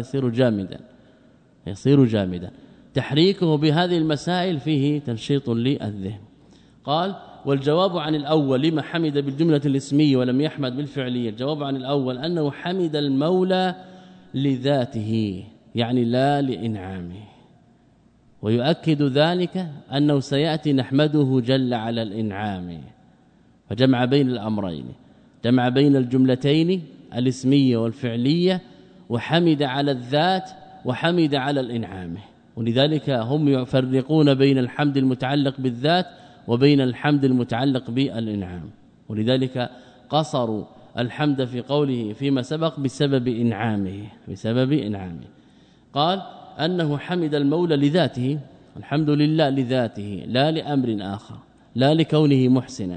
يصير جامدا. تحريكه بهذه المسائل فيه تنشيط للذهن. قال والجواب عن الأول لما حمد بالجملة الاسمية ولم يحمد بالفعلية، الجواب عن الأول أنه حمد المولى لذاته يعني لا لإنعامه، ويؤكد ذلك أنه سيأتي نحمده جل على الإنعام، فجمع بين الأمرين، جمع بين الجملتين الاسمية والفعلية، وحمد على الذات وحمد على الإنعام. ولذلك هم يفرقون بين الحمد المتعلق بالذات وبين الحمد المتعلق بالإنعام، ولذلك قصروا الحمد في قوله فيما سبق بسبب إنعامه. قال أنه حمد المولى لذاته، الحمد لله لذاته لا لأمر آخر، لا لكونه محسنا،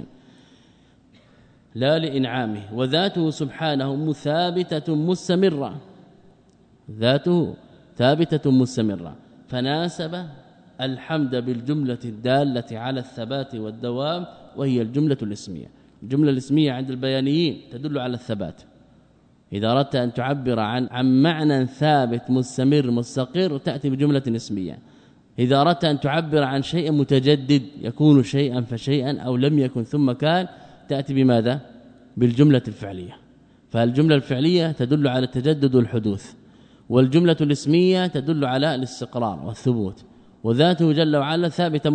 لا لإنعامه، وذاته سبحانه ثابتة مستمرة، ذاته ثابتة مستمرة، فناسب الحمد بالجملة الدالة على الثبات والدوام وهي الجملة الاسمية. الجملة الاسمية عند البيانيين تدل على الثبات، إذا أردت أن تعبر عن معنى ثابت مستمر مستقر تأتي بجملة اسمية، إذا أردت أن تعبر عن شيء متجدد يكون شيئا فشيئا أو لم يكن ثم كان تأتي بماذا؟ بالجملة الفعلية. فالجملة الفعلية تدل على التجدد والحدوث، والجملة الاسمية تدل على الاستقرار والثبوت، وذاته جل وعلا ثابتة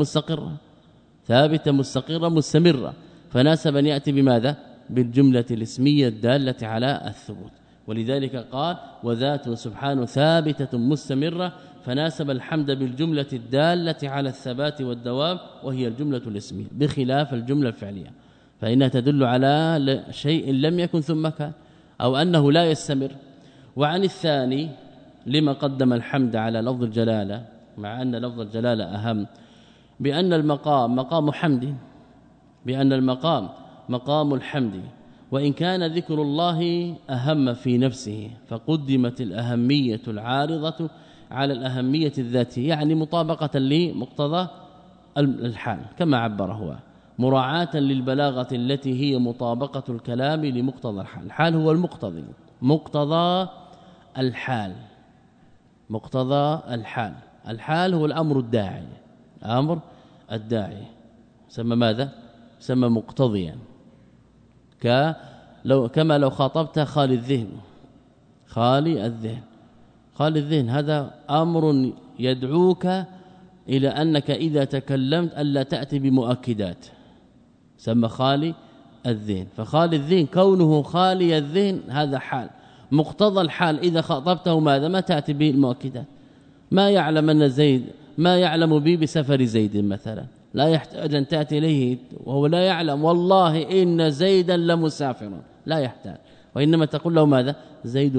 مستقرة مستمرة، فناسب أن يأتي بماذا؟ بالجملة الاسمية الدالة على الثبوت. ولذلك قال وذاته سبحانه ثابتة مستمرة، فناسب الحمد بالجملة الدالة على الثبات والدوام وهي الجملة الاسمية، بخلاف الجملة الفعلية فإنها تدل على شيء لم يكن ثم كان أو أنه لا يستمر. وعن الثاني لما قدم الحمد على لفظ الجلالة مع أن لفظ الجلالة أهم، بأن المقام مقام حمد، بأن المقام مقام الحمد، وإن كان ذكر الله أهم في نفسه فقدمت الأهمية العارضة على الأهمية الذاتية، يعني مطابقة لمقتضى الحال كما عبر هو، مراعاة للبلاغة التي هي مطابقة الكلام لمقتضى الحال. الحال هو المقتضي، مقتضى الحال، الحال هو الأمر الداعي، أمر الداعي سمى ماذا؟ سمى مقتضيا، كما لو خاطبت خالي الذهن هذا أمر يدعوك إلى أنك إذا تكلمت ألا تأتي بمؤكدات، سمى خالي الذهن. فخالي الذهن كونه خالي الذهن هذا حال، مقتضى الحال إذا خاطبته ماذا؟ ما تأتي به المؤكدات، ما يعلم أن زيد ما يعلم به بسفر زيد مثلا، لا يحتاج أن تأتي إليه وهو لا يعلم والله إن زيدا لمسافر، لا يحتاج، وإنما تقول له ماذا؟ زيد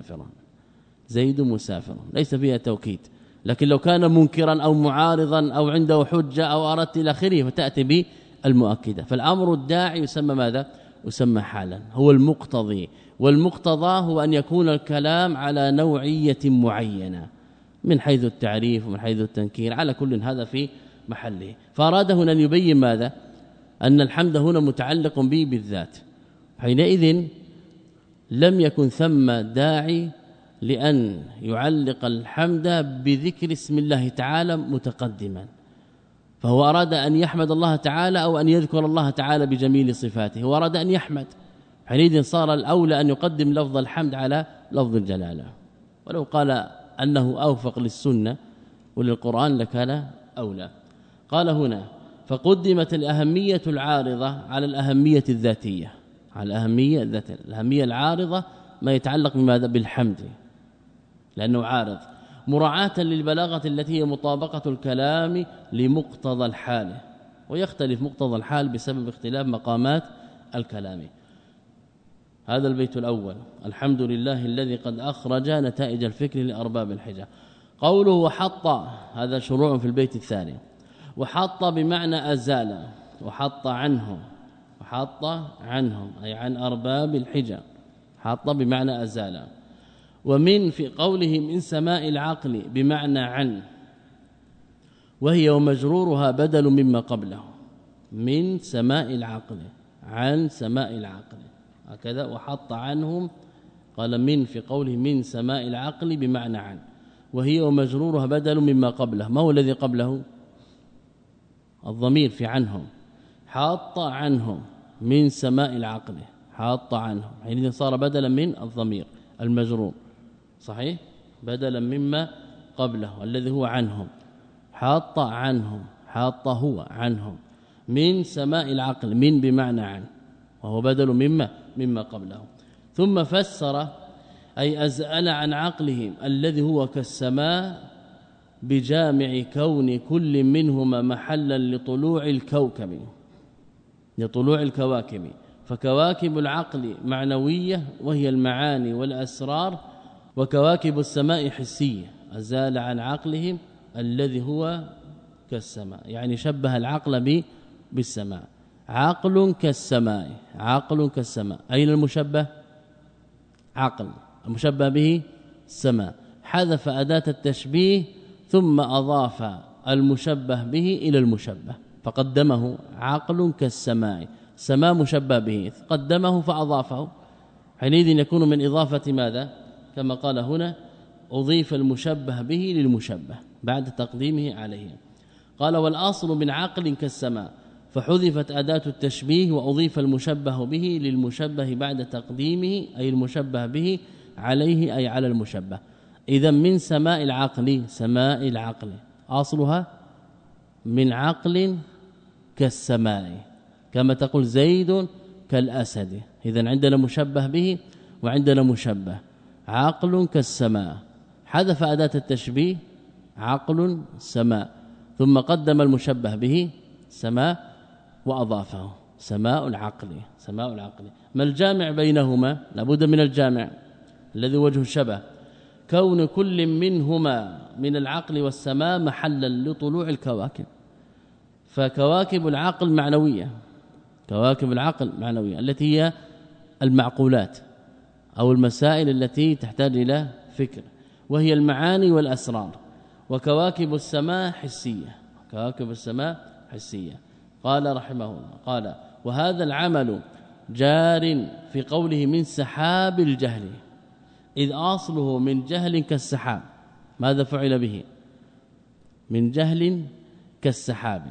مسافر، ليس فيها توكيد. لكن لو كان منكرا أو معارضا أو عنده حجة أو أردت إلى آخره فتأتي به المؤكدة. فالأمر الداعي يسمى ماذا؟ يسمى حالا، هو المقتضي، والمقتضى هو أن يكون الكلام على نوعية معينة من حيث التعريف ومن حيث التنكير، على كل هذا في محله. فأراد هنا أن يبين ماذا؟ أن الحمد هنا متعلق به بالذات، حينئذ لم يكن ثم داعي لأن يعلق الحمد بذكر اسم الله تعالى متقدما، فهو أراد أن يحمد الله تعالى أو أن يذكر الله تعالى بجميل صفاته، وأراد أن يحمد، حينئذ صار الأولى أن يقدم لفظ الحمد على لفظ الجلالة، ولو قال أنه أوفق للسنة وللقرآن لكان أولى. قال هنا فقدمت الأهمية العارضة على الأهمية الذاتية، على الأهمية الذاتية. الأهمية العارضة ما يتعلق بماذا؟ بالحمد لأنه عارض، مراعاة للبلاغة التي هي مطابقة الكلام لمقتضى الحال، ويختلف مقتضى الحال بسبب اختلاف مقامات الكلام. هذا البيت الأول. الحمد لله الذي قد أخرج نتائج الفكر لأرباب الحجة. قوله وحط، هذا شروع في البيت الثاني. وحط بمعنى أزال، وحط عنهم أي عن أرباب الحجة، حط بمعنى أزال. ومن في قوله من سماء العقل بمعنى عن، وهي ومجرورها بدل مما قبله، من سماء العقل عن سماء العقل، هكذا. وحط عنهم قال من في قوله من سماء العقل بمعنى عن، وهي ومجرورها بدل مما قبله. ما هو الذي قبله؟ الضمير في عنهم، حاط عنهم من سماء العقل، حاط عنهم حينئذ صار بدلا من الضمير المجرور صحيح، بدلا مما قبله الذي هو عنهم، حاط عنهم، حاط هو عنهم من سماء العقل، من بمعنى عن، وهو بدل مما قبله. ثم فسر أي أزأل عن عقلهم الذي هو كالسماء بجامع كون كل منهما محلا لطلوع الكوكب، لطلوع الكواكب، فكواكب العقل معنوية وهي المعاني والأسرار، وكواكب السماء حسية. أزال عن عقلهم الذي هو كالسماء، يعني شبه العقل بالسماء، عقل كالسماء، عقل كالسماء. أين المشبه؟ عقل، المشبه به السماء، حذف أداة التشبيه ثم أضاف المشبه به إلى المشبه فقدمه عقل كالسماء، سماء مشبه به قدمه فأضافه، حينئذ يكون من إضافة ماذا؟ كما قال هنا أضيف المشبه به للمشبه بعد تقديمه عليه. قال والأصل من عقل كالسماء، فحذفت أداة التشبيه وأضيف المشبه به للمشبه بعد تقديمه، أي المشبه به عليه أي على المشبه. إذا من سماء العقل، سماء العقل أصلها من عقل كالسماء، كما تقول زيد كالأسد. إذا عندنا مشبه به وعندنا مشبه، عقل كالسماء، حذف أداة التشبيه عقل سماء ثم قدم المشبه به سماء وأضافه سماء العقل، سماء العقل. ما الجامع بينهما؟ لابد من الجامع الذي وجه الشبه، كون كل منهما من العقل والسماء محلا لطلوع الكواكب، فكواكب العقل معنوية، كواكب العقل معنوية التي هي المعقولات أو المسائل التي تحتاج إلى فكر، وهي المعاني والأسرار. وكواكب السماء حسية، كواكب السماء حسية. قال رحمه الله، قال وهذا العمل جار في قوله من سحاب الجهل، إذ أصله من جهل كالسحاب. ماذا فعل به؟ من جهل كالسحاب،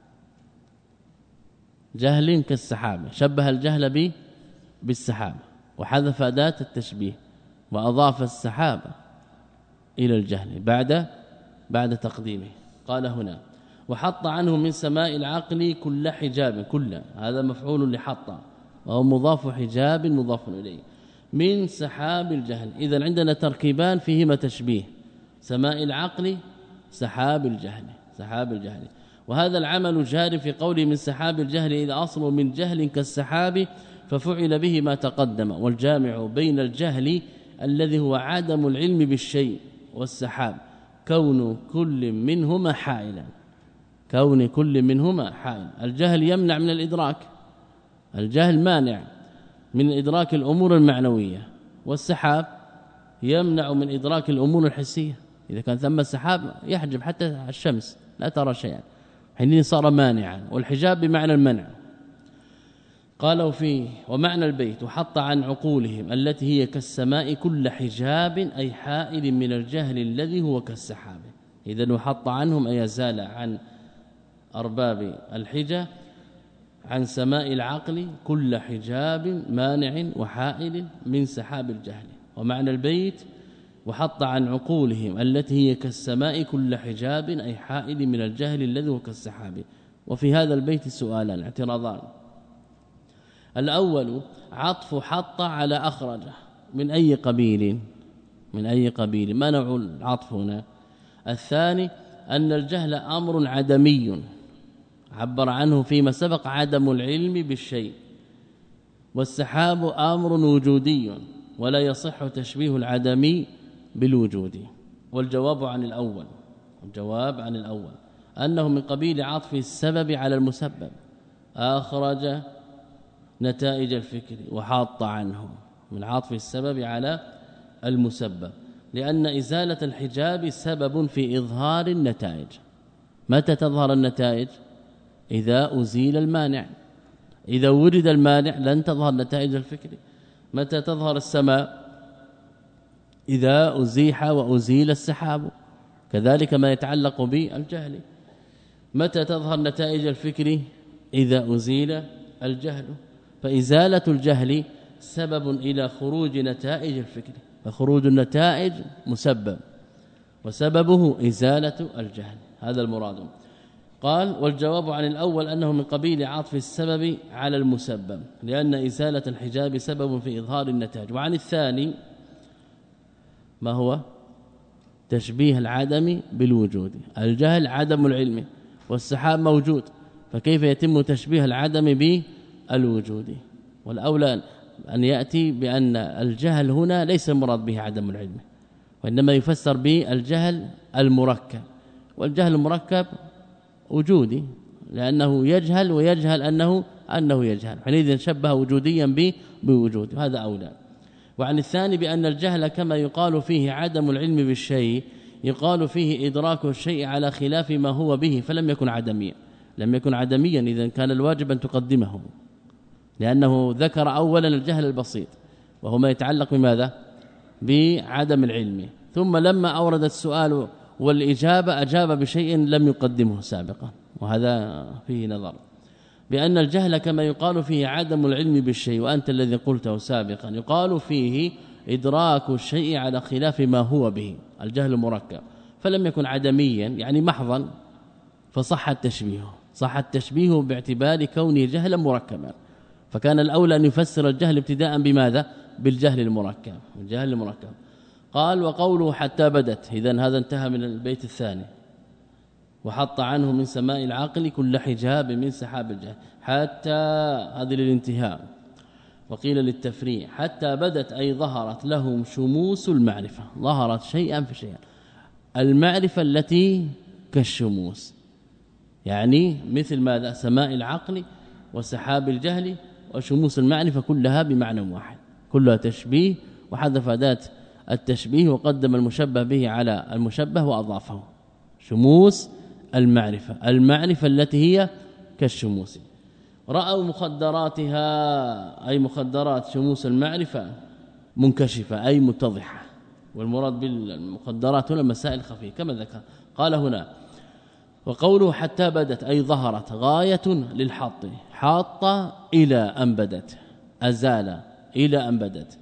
جهل كالسحاب، شبه الجهل بالسحاب وحذف أداة التشبيه وأضاف السحاب إلى الجهل بعد تقديمه. قال هنا وحط عنه من سماء العقل كل حجاب، كل هذا مفعول لحط وهو مضاف حجاب مضاف إليه، من سحاب الجهل. إذن عندنا تركيبان فيهما تشبيه، سماء العقل سحاب الجهل، سحاب الجهل. وهذا العمل جاري في قوله من سحاب الجهل إذا أصله من جهل كالسحاب، ففعل به ما تقدم. والجامع بين الجهل الذي هو عدم العلم بالشيء والسحاب كون كل منهما حائلا، كون كل منهما حائلا. الجهل يمنع من الإدراك، الجهل مانع من إدراك الأمور المعنوية، والسحاب يمنع من إدراك الأمور الحسية. إذا كان ثم السحاب يحجب حتى الشمس لا ترى شيئا، حينئذ صار مانعا، والحجاب بمعنى المنع. قالوا فيه ومعنى البيت وحط عن عقولهم التي هي كالسماء كل حجاب أي حائل من الجهل الذي هو كالسحاب. إذن وحط عنهم أي زال عن أرباب الحجة عن سماء العقل كل حجاب مانع وحائل من سحاب الجهل. ومعنى البيت وحط عن عقولهم التي هي كالسماء كل حجاب أي حائل من الجهل الذي هو كالسحاب. وفي هذا البيت سؤالان اعتراضان. الأول عطف حط على أخرج، من أي قبيل؟ من أي قبيل؟ ما نوع العطف هنا؟ الثاني أن الجهل أمر عدمي عبر عنه فيما سبق عدم العلم بالشيء، والسحاب أمر وجودي ولا يصح تشبيه العدمي بالوجود. والجواب عن الأول، الجواب عن الأول أنه من قبيل عطف السبب على المسبب، أخرج نتائج الفكر وحاط عنه، من عطف السبب على المسبب، لأن إزالة الحجاب سبب في إظهار النتائج. متى تظهر النتائج؟ إذا أزيل المانع، إذا ورد المانع لن تظهر نتائج الفكر. متى تظهر السماء؟ إذا أزيح وأزيل السحاب. كذلك ما يتعلق بالجهل. متى تظهر نتائج الفكر؟ إذا أزيل الجهل، فإزالة الجهل سبب إلى خروج نتائج الفكر، فخروج النتائج مسبب وسببه إزالة الجهل، هذا المراد. قال والجواب عن الأول أنه من قبيل عطف السبب على المسبب، لأن إزالة الحجاب سبب في إظهار النتائج. وعن الثاني ما هو تشبيه العدم بالوجود، الجهل عدم العلم والسحاب موجود، فكيف يتم تشبيه العدم بالوجود؟ والأولى أن يأتي بأن الجهل هنا ليس المراد به عدم العلم، وإنما يفسر بالجهل المركب، والجهل المركب وجودي لأنه يجهل ويجهل أنه يجهل، حينئذ شبه وجوديا بوجود، هذا أولى. وعن الثاني بأن الجهل كما يقال فيه عدم العلم بالشيء يقال فيه إدراك الشيء على خلاف ما هو به، فلم يكن عدميا، لم يكن عدميا إذن كان الواجب أن تقدمه، لأنه ذكر أولا الجهل البسيط وهو ما يتعلق بماذا؟ بعدم العلم، ثم لما أورد السؤال والإجابة أجاب بشيء لم يقدمه سابقا، وهذا فيه نظر. بأن الجهل كما يقال فيه عدم العلم بالشيء، وأنت الذي قلته سابقا، يقال فيه إدراك الشيء على خلاف ما هو به، الجهل المركب، فلم يكن عدميا يعني محضا، فصح التشبيه، صح التشبيه باعتبار كونه جهلا مركبا، فكان الأولى أن يفسر الجهل ابتداء بماذا؟ بالجهل المركب، الجهل المركب. قال وقوله حتى بدت، إذن هذا انتهى من البيت الثاني، وحط عنه من سماء العقل كل حجاب من سحاب الجهل، حتى هذه للانتهاء، وقيل للتفريع، حتى بدت أي ظهرت لهم شموس المعرفة، ظهرت شيئا فشيئا، المعرفة التي كالشموس، يعني مثل ماذا؟ سماء العقل وسحاب الجهل وشموس المعرفة، كلها بمعنى واحد، كلها تشبيه، وحذف أداة التشبيه وقدم المشبه به على المشبه وأضافه، شموس المعرفة، المعرفة التي هي كالشموس. رأوا مخدراتها أي مخدرات شموس المعرفة منكشفة أي متضحة، والمراد بالمخدرات هنا مسائل خفية كما ذكر. قال هنا وقوله حتى بدت أي ظهرت، غاية للحط، حاطة إلى أن بدت، أزال إلى أن بدت.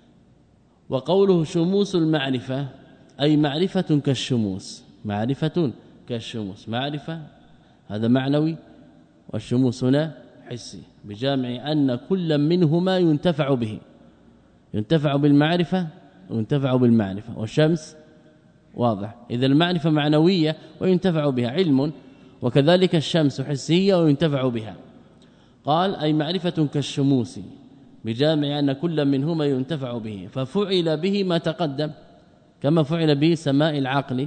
وقوله شموس المعرفة أي معرفة كالشموس، معرفة كالشموس، معرفة هذا معنوي، والشموس هنا حسي، بجامع أن كل منهما ينتفع به، ينتفع بالمعرفة وينتفع بالمعرفة، والشمس واضح، إذا المعرفة معنوية وينتفع بها علم، وكذلك الشمس حسية وينتفع بها. قال أي معرفة كالشموس بجامع أن كل منهما ينتفع به، ففعل به ما تقدم كما فعل به سماء العقل.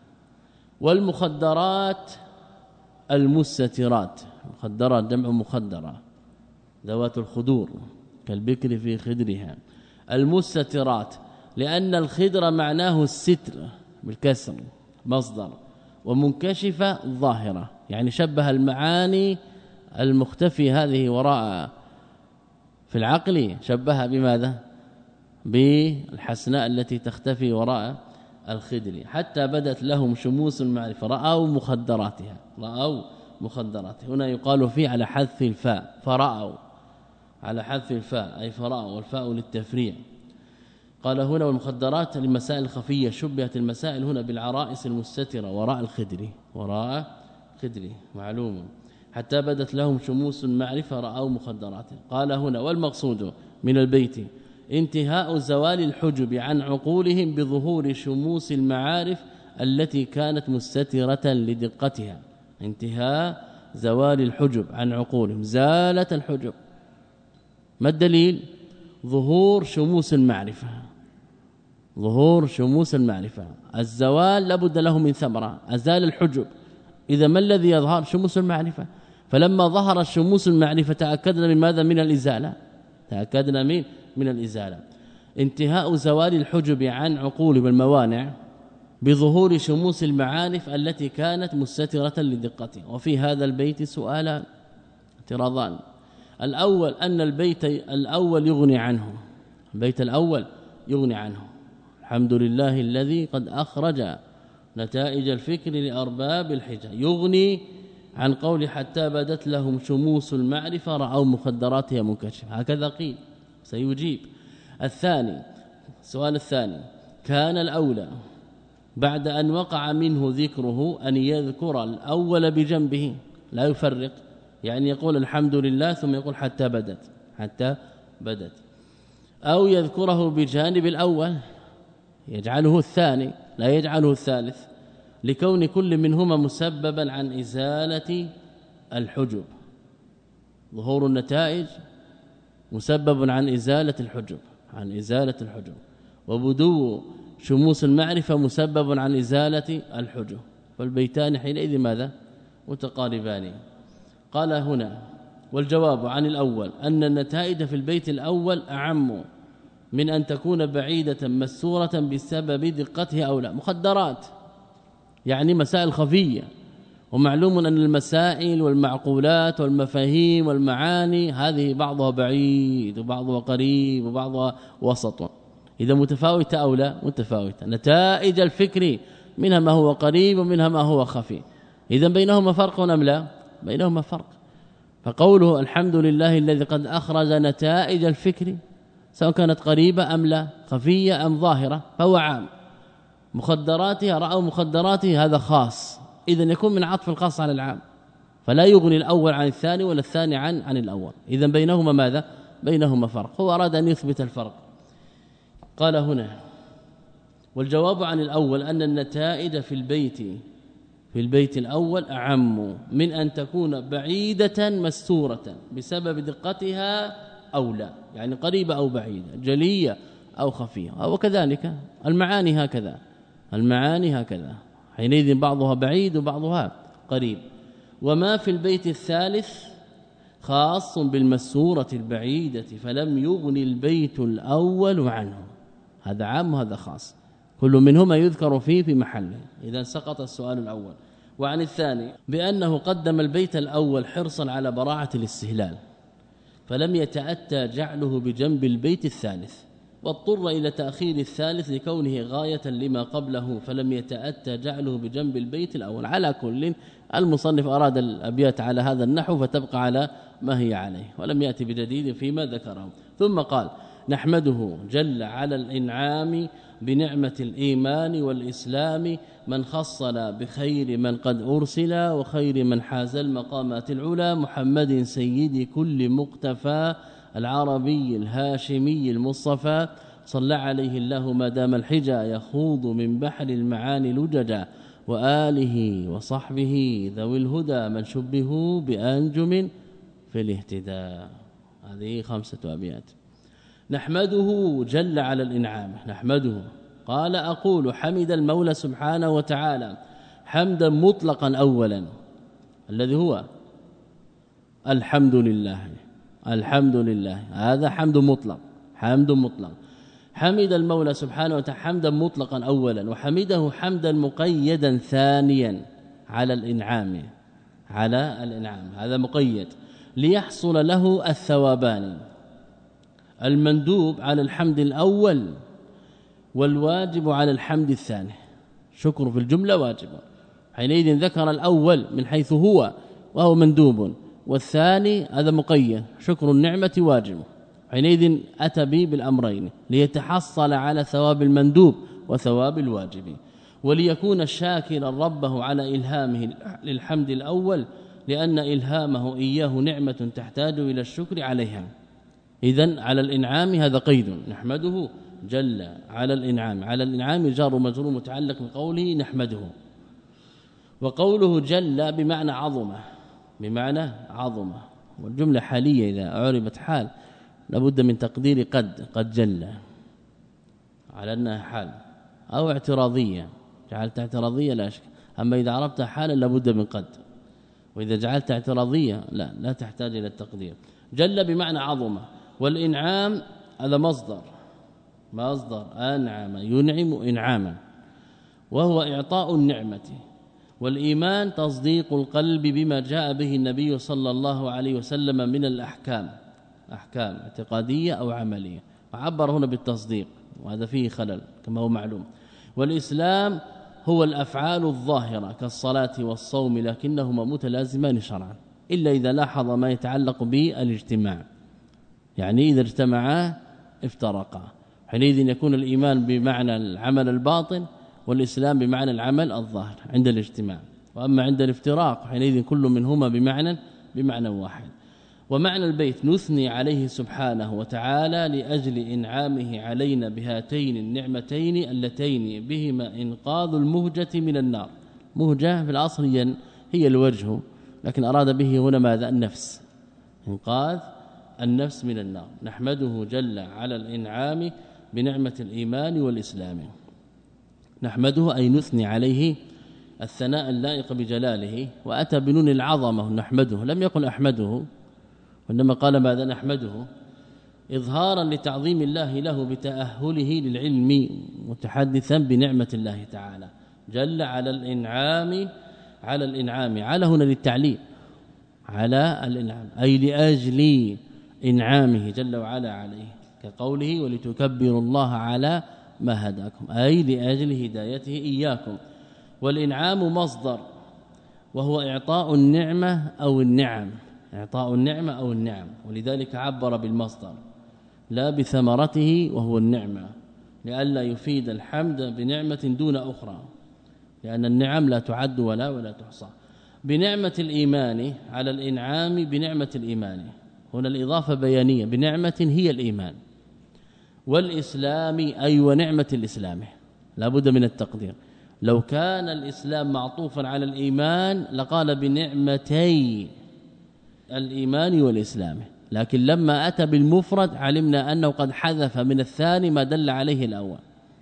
والمخدرات المستترات، مخدرات جمع مخدرة ذوات الخدور كالبكر في خدرها، المستترات لأن الخدر معناه الستر بالكسر مصدر، ومنكشفة ظاهرة، يعني شبه المعاني المختفي هذه وراء في العقل، شبهها بماذا؟ بالحسناء التي تختفي وراء الخدر. حتى بدت لهم شموس المعرفة، رأوا مخدراتها، رأوا مخدراتها، هنا يقال فيه على حذف الفاء، فرأوا على حذف الفاء أي فرأوا، والفاء للتفريع. قال هنا والمخدرات للمسائل الخفية، شبهت المسائل هنا بالعرائس المستترة وراء الخدر، وراء خدر معلوم. حتى بدت لهم شموس المعرفة رأوا مخدرات. قال هنا والمقصود من البيت انتهاء زوال الحجب عن عقولهم بظهور شموس المعارف التي كانت مستترة لدقتها، انتهاء زوال الحجب عن عقولهم، زالت الحجب. ما الدليل؟ ظهور شموس المعرفة، ظهور شموس المعرفة، الزوال لابد له من ثمرة، أزال الحجب، إذا ما الذي يظهر؟ شموس المعرفة، فلما ظهر الشموس المعرفة تأكدنا من ماذا؟ من الإزالة، تأكدنا من الإزالة. انتهاء زوال الحجب عن عقول والموانع بظهور شموس المعارف التي كانت مستترة لدقتها. وفي هذا البيت سؤالان اعتراضان، الأول أن البيت الأول يغني عنه، البيت الأول يغني عنه، الحمد لله الذي قد أخرج نتائج الفكر لأرباب الحجة، يغني عن قول حتى بدت لهم شموس المعرفة رأوا مخدراتها منكشفة، هكذا قيل. سيجيب. الثاني، السؤال الثاني: كان الأولى بعد أن وقع منه ذكره أن يذكر الأول بجنبه، لا يفرق، يعني يقول الحمد لله ثم يقول حتى بدت، أو يذكره بجانب الأول يجعله الثاني لا يجعله الثالث، لكون كل منهما مسببا عن إزالة الحجب. ظهور النتائج مسبب عن إزالة الحجب، وبدو شموس المعرفة مسبب عن إزالة الحجب، والبيتان حينئذ ماذا؟ متقاربان. قال هنا: والجواب عن الأول أن النتائج في البيت الأول أعم من أن تكون بعيدة مسورة بسبب دقتها أو لا. مخدرات يعني مسائل خفية، ومعلوم أن المسائل والمعقولات والمفاهيم والمعاني هذه بعضها بعيد وبعضها قريب وبعضها وسط. إذا متفاوتة أو لا؟ متفاوتة. نتائج الفكر منها ما هو قريب ومنها ما هو خفي، إذا بينهما فرق أم لا؟ بينهما فرق. فقوله الحمد لله الذي قد أخرج نتائج الفكر سواء كانت قريبة أم لا، خفية أم ظاهرة، فهو عام. مخدراتها رأوا مخدراتها هذا خاص، إذا يكون من عطف الخاص على العام، فلا يغني الأول عن الثاني ولا الثاني عن الأول. إذا بينهما ماذا؟ بينهما فرق. هو أراد أن يثبت الفرق. قال هنا: والجواب عن الأول أن النتائج في البيت الأول أعم من أن تكون بعيدة مستورة بسبب دقتها أو لا، يعني قريبة أو بعيدة، جلية أو خفية. وكذلك المعاني هكذا حينئذ بعضها بعيد وبعضها قريب. وما في البيت الثالث خاص بالمسورة البعيدة فلم يغني البيت الأول عنه، هذا عام وهذا خاص، كل منهما يذكر فيه في محله. إذا سقط السؤال الأول. وعن الثاني بأنه قدم البيت الأول حرصا على براعة الاستهلال، فلم يتأتى جعله بجنب البيت الثالث، واضطر إلى تأخير الثالث لكونه غاية لما قبله، فلم يتأتى جعله بجنب البيت الأول. على كل، المصنف أراد الأبيات على هذا النحو فتبقى على ما هي عليه، ولم يأتي بجديد فيما ذكره. ثم قال: نحمده جل على الإنعام بنعمة الإيمان والإسلام، من خصنا بخير من قد أرسل وخير من حاز المقامات العلا، محمد سيد كل مقتفى العربي الهاشمي المصطفى، صلى عليه الله ما دام الحجا يخوض من بحر المعاني لججا، وآله وصحبه ذوي الهدى من شبهوا بأنجم في الاهتداء. هذه 5 أبيات. نحمده جل على الإنعام، نحمده. قال: أقول حمد المولى سبحانه وتعالى حمدا مطلقا أولا، الذي هو الحمد لله، هذا حمد مطلق. حمد المولى سبحانه وتعالى حمدا مطلقا أولا، وحمده حمدا مقيدا ثانيا على الإنعام، هذا مقيد، ليحصل له الثوابان، المندوب على الحمد الأول والواجب على الحمد الثاني. شكر في الجملة واجب، حينئذ ذكر الأول من حيث هو وهو مندوب، والثاني هذا مقيد، شكر النعمة واجب، حينئذ أتى به بالأمرين ليتحصل على ثواب المندوب وثواب الواجب، وليكون شاكرا ربه على إلهامه للحمد الأول، لأن إلهامه إياه نعمة تحتاج إلى الشكر عليها. إذن على الإنعام هذا قيد، نحمده جل على الإنعام، على الإنعام جار ومجرور متعلق بقوله نحمده. وقوله جل بمعنى عظمة، والجملة حالية إذا أعربت حال لابد من تقدير قد جل على أنها حال، أو اعتراضية، جعلت اعتراضية لا شك. أما إذا عربتها حالا لابد من قد، وإذا جعلت اعتراضية لا تحتاج إلى التقدير. جل بمعنى عظمة. والإنعام هذا مصدر أنعم ينعم إنعاما، وهو إعطاء النعمة. والإيمان تصديق القلب بما جاء به النبي صلى الله عليه وسلم من الأحكام، أحكام اعتقادية أو عملية، وعبر هنا بالتصديق، وهذا فيه خلل كما هو معلوم. والإسلام هو الأفعال الظاهرة كالصلاة والصوم، لكنهما متلازمان شرعا إلا إذا لاحظ ما يتعلق بالاجتماع، يعني إذا اجتمعا افترقا، حينئذ يكون الإيمان بمعنى العمل الباطن والإسلام بمعنى العمل الظاهر عند الاجتماع، وأما عند الافتراق حينئذ كل منهما بمعنى واحد. ومعنى البيت نثني عليه سبحانه وتعالى لأجل إنعامه علينا بهاتين النعمتين اللتين بهما إنقاذ المهجة من النار. مهجة في الأصل هي الوجه، لكن أراد به هنا ماذا؟ النفس، إنقاذ النفس من النار. نحمده جل على الإنعام بنعمة الإيمان والإسلام. نحمده أي نثني عليه الثناء اللائق بجلاله، وأتى بنون العظمة نحمده، لم يقل أحمده، وإنما قال ماذا؟ نحمده، إظهارا لتعظيم الله له بتأهله للعلم، متحدثا بنعمة الله تعالى جل على الإنعام. على هنا للتعليل، على الإنعام أي لأجل إنعامه جل وعلا عليه، كقوله ولتكبروا الله على ما هداكم، أي لأجل هدايته إياكم. والإنعام مصدر، وهو إعطاء النعمة أو النعم، إعطاء النعمة أو النعم، ولذلك عبر بالمصدر لا بثمرته وهو النعمة، لئلا يفيد الحمد بنعمة دون أخرى، لأن النعم لا تعد ولا تحصى. بنعمة الإيمان على الإنعام بنعمة الإيمان، هنا الإضافة بيانية، بنعمة هي الإيمان، والإسلام أي ونعمة الإسلام، لا بد من التقدير. لو كان الإسلام معطوفا على الإيمان لقال بنعمتي الإيمان والإسلام، لكن لما أتى بالمفرد علمنا أنه قد حذف من الثاني ما دل عليه الأول،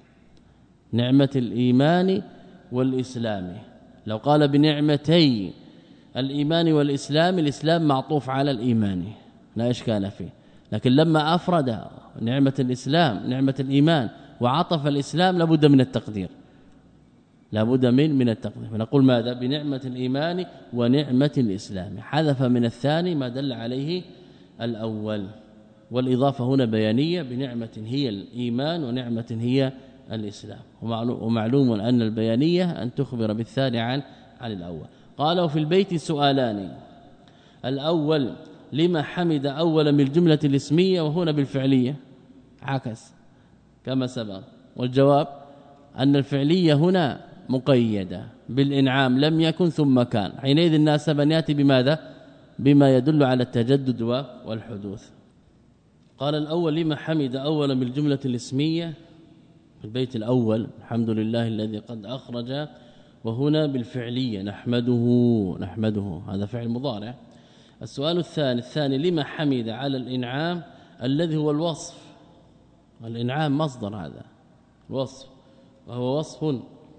نعمة الإيمان والإسلام. لو قال بنعمتي الإيمان والإسلام، الإسلام معطوف على الإيمان لا إشكال فيه، لكن لما أفرد نعمة الإسلام نعمة الإيمان وعطف الإسلام لابد من التقدير، لابد من التقدير، فنقول ماذا؟ بنعمة الإيمان ونعمة الإسلام، حذف من الثاني ما دل عليه الأول. والإضافة هنا بيانية، بنعمة هي الإيمان ونعمة هي الإسلام، ومعلوم أن البيانية أن تخبر بالثاني عن الأول. قالوا في البيت سؤالان، الأول لما حمد أولا بالجملة الاسمية وهنا بالفعلية، عكس كما سبق، والجواب أن الفعلية هنا مقيدة بالإنعام، لم يكن ثم كان، حينئذ ناسب أن يأتي بماذا؟ بما يدل على التجدد والحدوث. قال الأول لما حمد أولا بالجملة الاسمية في البيت الأول الحمد لله الذي قد أخرج، وهنا بالفعلية نحمده هذا فعل مضارع. السؤال الثاني لما حمد على الإنعام الذي هو الوصف، الإنعام مصدر هذا الوصف، وهو وصف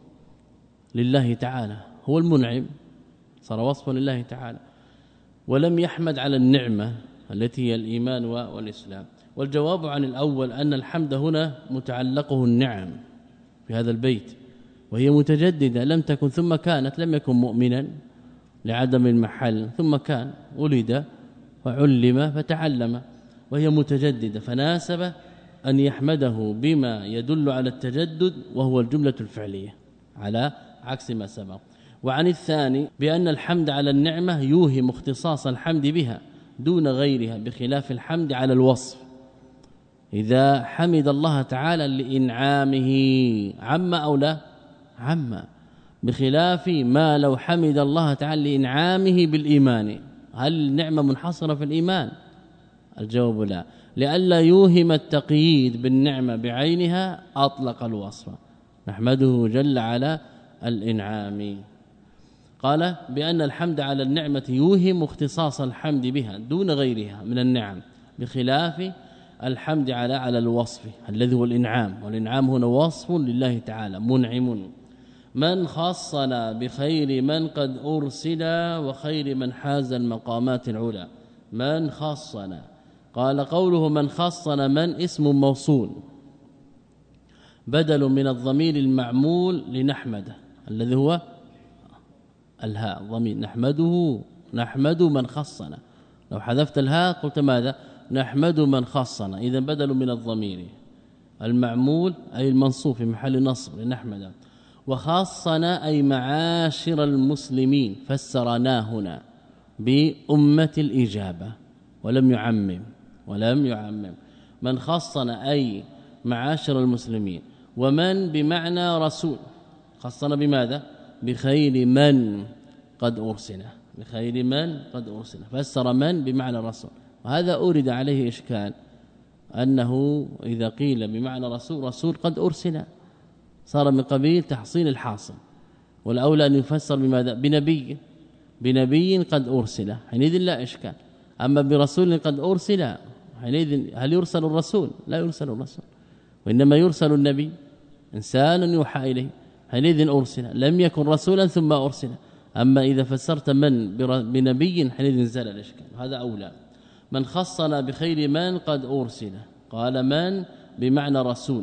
لله تعالى، هو المنعم صار وصفا لله تعالى، ولم يحمد على النعمة التي هي الإيمان والإسلام. والجواب عن الأول أن الحمد هنا متعلقه النعم في هذا البيت، وهي متجددة، لم تكن ثم كانت، لم يكن مؤمنا لعدم المحل ثم كان، ولد وعلم فتعلم، وهي متجددة، فناسب أن يحمده بما يدل على التجدد وهو الجملة الفعلية على عكس ما سبق. وعن الثاني بأن الحمد على النعمة يوهم اختصاص الحمد بها دون غيرها، بخلاف الحمد على الوصف، إذا حمد الله تعالى لإنعامه عم أو لا عم، بخلاف ما لو حمد الله تعالى لإنعامه بالإيمان. هل النعمة منحصرة في الإيمان؟ الجواب لا، لئلا يوهم التقييد بالنعمة بعينها أطلق الوصف، نحمده جل على الإنعام. قال بأن الحمد على النعمة يوهم اختصاص الحمد بها دون غيرها من النعم، بخلاف الحمد على الوصف الذي هو الإنعام، والإنعام هنا وصف لله تعالى منعم. من خصنا بخير من قد أرسل وخير من حاز المقامات العلى، من خصنا. قال قوله من خصنا من اسم موصول بدل من الضمير المعمول لنحمده الذي هو الهاء ضمير، نحمد من خصنا، لو حذفت الهاء قلت ماذا؟ نحمد من خصنا، إذا بدل من الضمير المعمول أي المنصوب في محل نصب لنحمد. وخاصنا أي معاشر المسلمين، فسرنا هنا بأمة الإجابة ولم يعمم. من خصنا أي معاشر المسلمين، ومن بمعنى رسول، خصنا بماذا؟ بخير من قد أرسل، فسر من بمعنى رسول. وهذا أورد عليه إشكال، أنه إذا قيل بمعنى رسول قد أرسل صار من قبيل تحصيل الحاصل، والأولى أن يفسر بماذا؟ بنبي قد أرسل، حينئذ لا إشكال. أما برسول قد أرسل، حينئذ هل يرسل الرسول؟ لا يرسل الرسول، وإنما يرسل النبي، إنسان يوحى إليه، حينئذ أرسل، لم يكن رسولا ثم أرسل. أما إذا فسرت من بنبي حينئذ زال الإشكال، هذا أولى. من خصنا بخير من قد أرسل، قال من بمعنى رسول،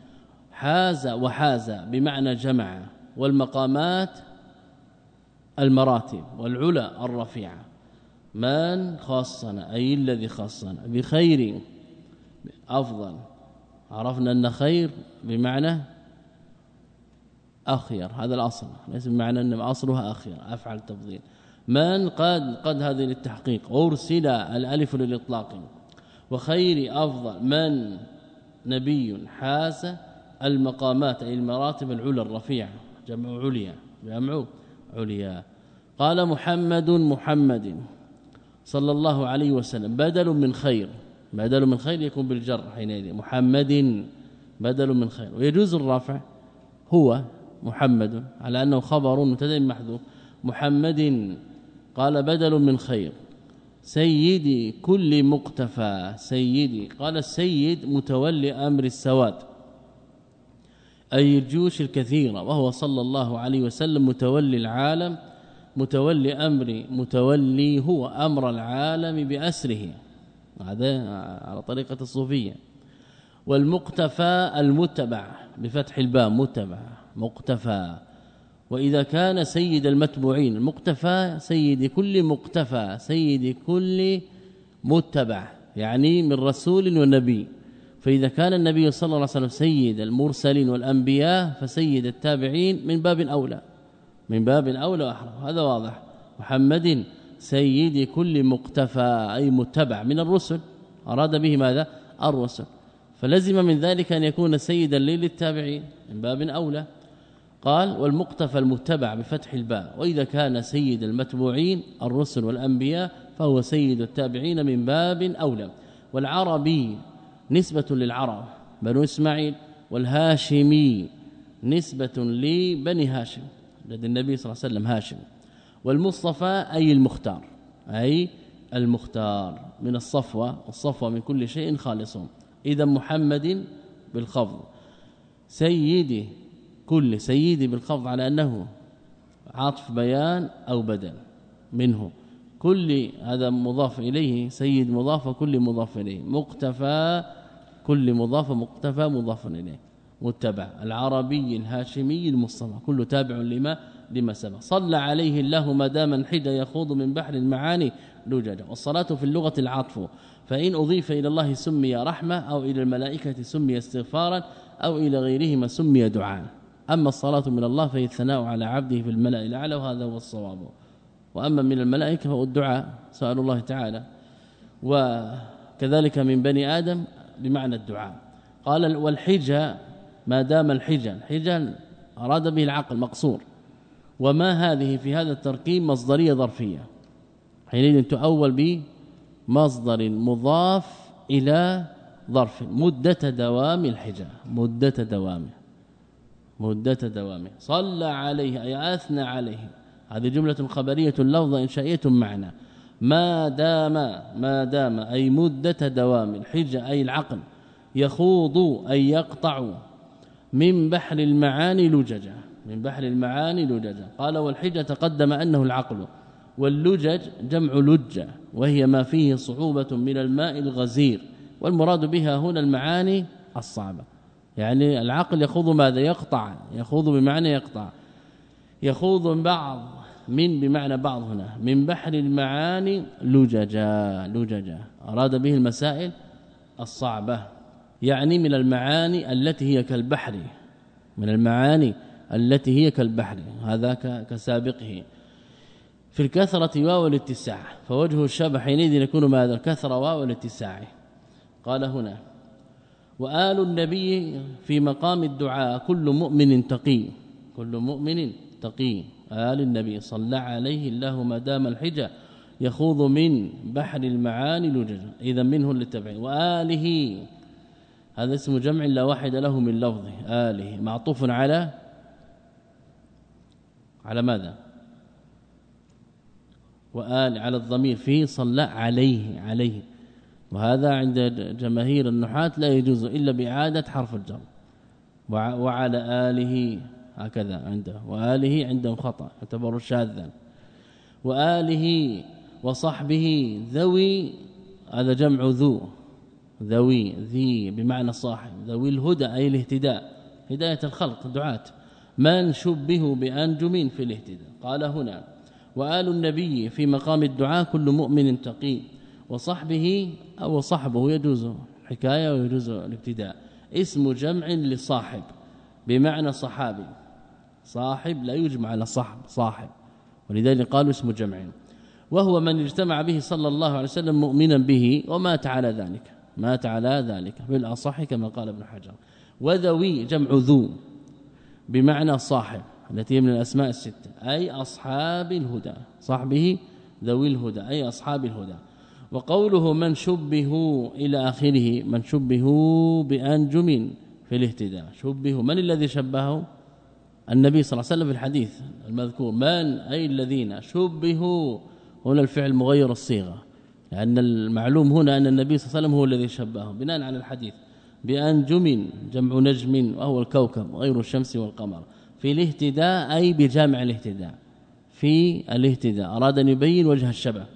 وحاز بمعنى جمع، والمقامات المراتب والعلا الرفيعة. من خصنا أي الذي خصنا بخير أفضل، عرفنا أن خير بمعنى أخير، هذا الأصل، ليس بمعنى أن أصلها أخير، أفعل تفضيل. من قد هذه للتحقيق، أرسل الألف للإطلاق، وخير أفضل من نبي حاز المقامات أي المراتب العلى الرفيعة، جمع عليا. قال محمد صلى الله عليه وسلم بدل من خير يكون بالجر حينئذ، محمد بدل من خير، ويجوز الرفع، هو محمد على أنه خبر مبتدا محذوف، محمد قال بدل من خير، سيدي كل مقتفى، سيدي قال السيد متولي أمر السواد أي الجيوش الكثيرة، وهو صلى الله عليه وسلم متولي العالم، متولي هو أمر العالم بأسره، هذا على طريقة الصوفية. والمقتفى المتبع بفتح الباء، مقتفى. وإذا كان سيد المتبوعين، المقتفى سيد كل متبع، يعني من رسول ونبي. فإذا كان النبي صلى الله عليه وسلم سيد المرسلين والأنبياء، فسيد التابعين من باب أولى وأحرى، هذا واضح. محمد سيد كل مقتفى أي متبع من الرسل، أراد به ماذا؟ الرسل، فلزم من ذلك أن يكون سيدا للتابعين من باب أولى. قال والمقتفى المتبع بفتح الباء، وإذا كان سيد المتبوعين الرسل والأنبياء فهو سيد التابعين من باب أولى. والعربي نسبة للعرب بنو إسماعيل، والهاشمي نسبة لبني هاشم لدى النبي صلى الله عليه وسلم هاشم. والمصطفى أي المختار من الصفوة، والصفوة من كل شيء خالص. إذا محمد بالخفض، سيدي كل سيدي بالخفض على أنه عطف بيان أو بدل منه، كل هذا مضاف إليه، سيد مضاف وكل مضاف إليه، مقتفى كل مضاف مقتفى مضاف إليه، متبع العربي الهاشمي المصطفى، كل تابع لما سبق. صلى عليه الله ما دام الحجة يخوض من بحر المعاني لججا. والصلاة في اللغة العطف، فإن أضيف إلى الله سمي رحمة، أو إلى الملائكة سمي استغفارا، أو إلى غيرهما سمي دعاء. أما الصلاة من الله فهي الثناء على عبده في الملأ الأعلى، وهذا هو الصواب. وأما من الملائكة فهو الدعاء، سأل الله تعالى، وكذلك من بني آدم بمعنى الدعاء. قال والحجة ما دام الحجة أراد به العقل مقصور، وما هذه في هذا التركيب مصدرية ظرفية، حينئذ تؤول بمصدر مضاف إلى ظرف، مدة دوام الحجة، مدة دوامه. صلى عليه أي أثنى عليه، هذه جملة خبرية لفظة إنشائية معنى. ما دام أي مدة دوام الحجة أي العقل، يخوض أي يقطع من بحر المعاني لججا. قال والحجة تقدم أنه العقل، واللجج جمع لجة، وهي ما فيه صعوبة من الماء الغزير، والمراد بها هنا المعاني الصعبة. يعني العقل يخوض ماذا؟ يقطع، يخوض بمعنى يقطع، يخوض بعض من بمعنى بعض هنا، من بحر المعاني لججا أراد به المسائل الصعبة، يعني من المعاني التي هي كالبحر، من المعاني التي هي كالبحر هذا كسابقه. في الكثرة واو الاتساع، فوجه الشبه حينئذ يكون ماذا؟ الكثرة واو الاتساع. قال هنا وآل النبي في مقام الدعاء كل مؤمن تقي، كل مؤمن تقي. آل النبي صلى عليه الله ما دام الحجة يخوض من بحر المعاني لجج، إذا منه للتبعين. وآله هذا اسم جمع لا واحد له من لفظه، آله معطوف على ماذا؟ وآل على الضمير فيه صلى عليه، وهذا عند جماهير النحاة لا يجوز إلا بإعادة حرف الجر. وعلى آله هكذا عنده، وآله عندهم خطأ يعتبر شاذا. وآله وصحبه ذوي، هذا جمع ذوي ذي بمعنى صاحب، ذوي الهدى أي الاهتداء، هداية الخلق دعاة، من شبهوا بأنجم في الاهتداء. قال هنا وآل النبي في مقام الدعاء كل مؤمن تقي، وصحبه أو صحبه يجوز حكاية ويجوز الابتداء، اسم جمع لصاحب بمعنى صحابي، صاحب لا يجمع على صاحب، ولذلك قالوا اسم جمع. وهو من اجتمع به صلى الله عليه وسلم مؤمنا به ومات على ذلك بالأصح كما قال ابن حجر. وذوي جمع ذو بمعنى صاحب، التي من الأسماء الستة، أي أصحاب الهدى، صحبه ذوي الهدى أي أصحاب الهدى. وقوله من شبهوا إلى آخره، من شبهوا بأنجم في الاهتداء، شبهوا من الذي شبهه؟ النبي صلى الله عليه وسلم في الحديث المذكور، من أي الذين شبهوا، هنا الفعل مغير الصيغة، لأن المعلوم هنا أن النبي صلى الله عليه وسلم هو الذي شبههم بناء على الحديث. بأنجم جمع نجم وهو الكوكب غير الشمس والقمر، في الاهتداء أي بجامع الاهتداء، في الاهتداء أراد أن يبين وجه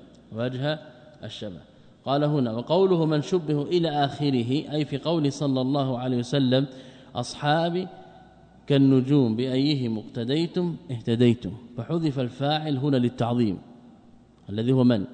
الشبه. قال هنا وقوله من شبه إلى آخره، أي في قول صلى الله عليه وسلم أصحابي كالنجوم بأيهم اقتديتم اهتديتم، فحذف الفاعل هنا للتعظيم الذي هو من؟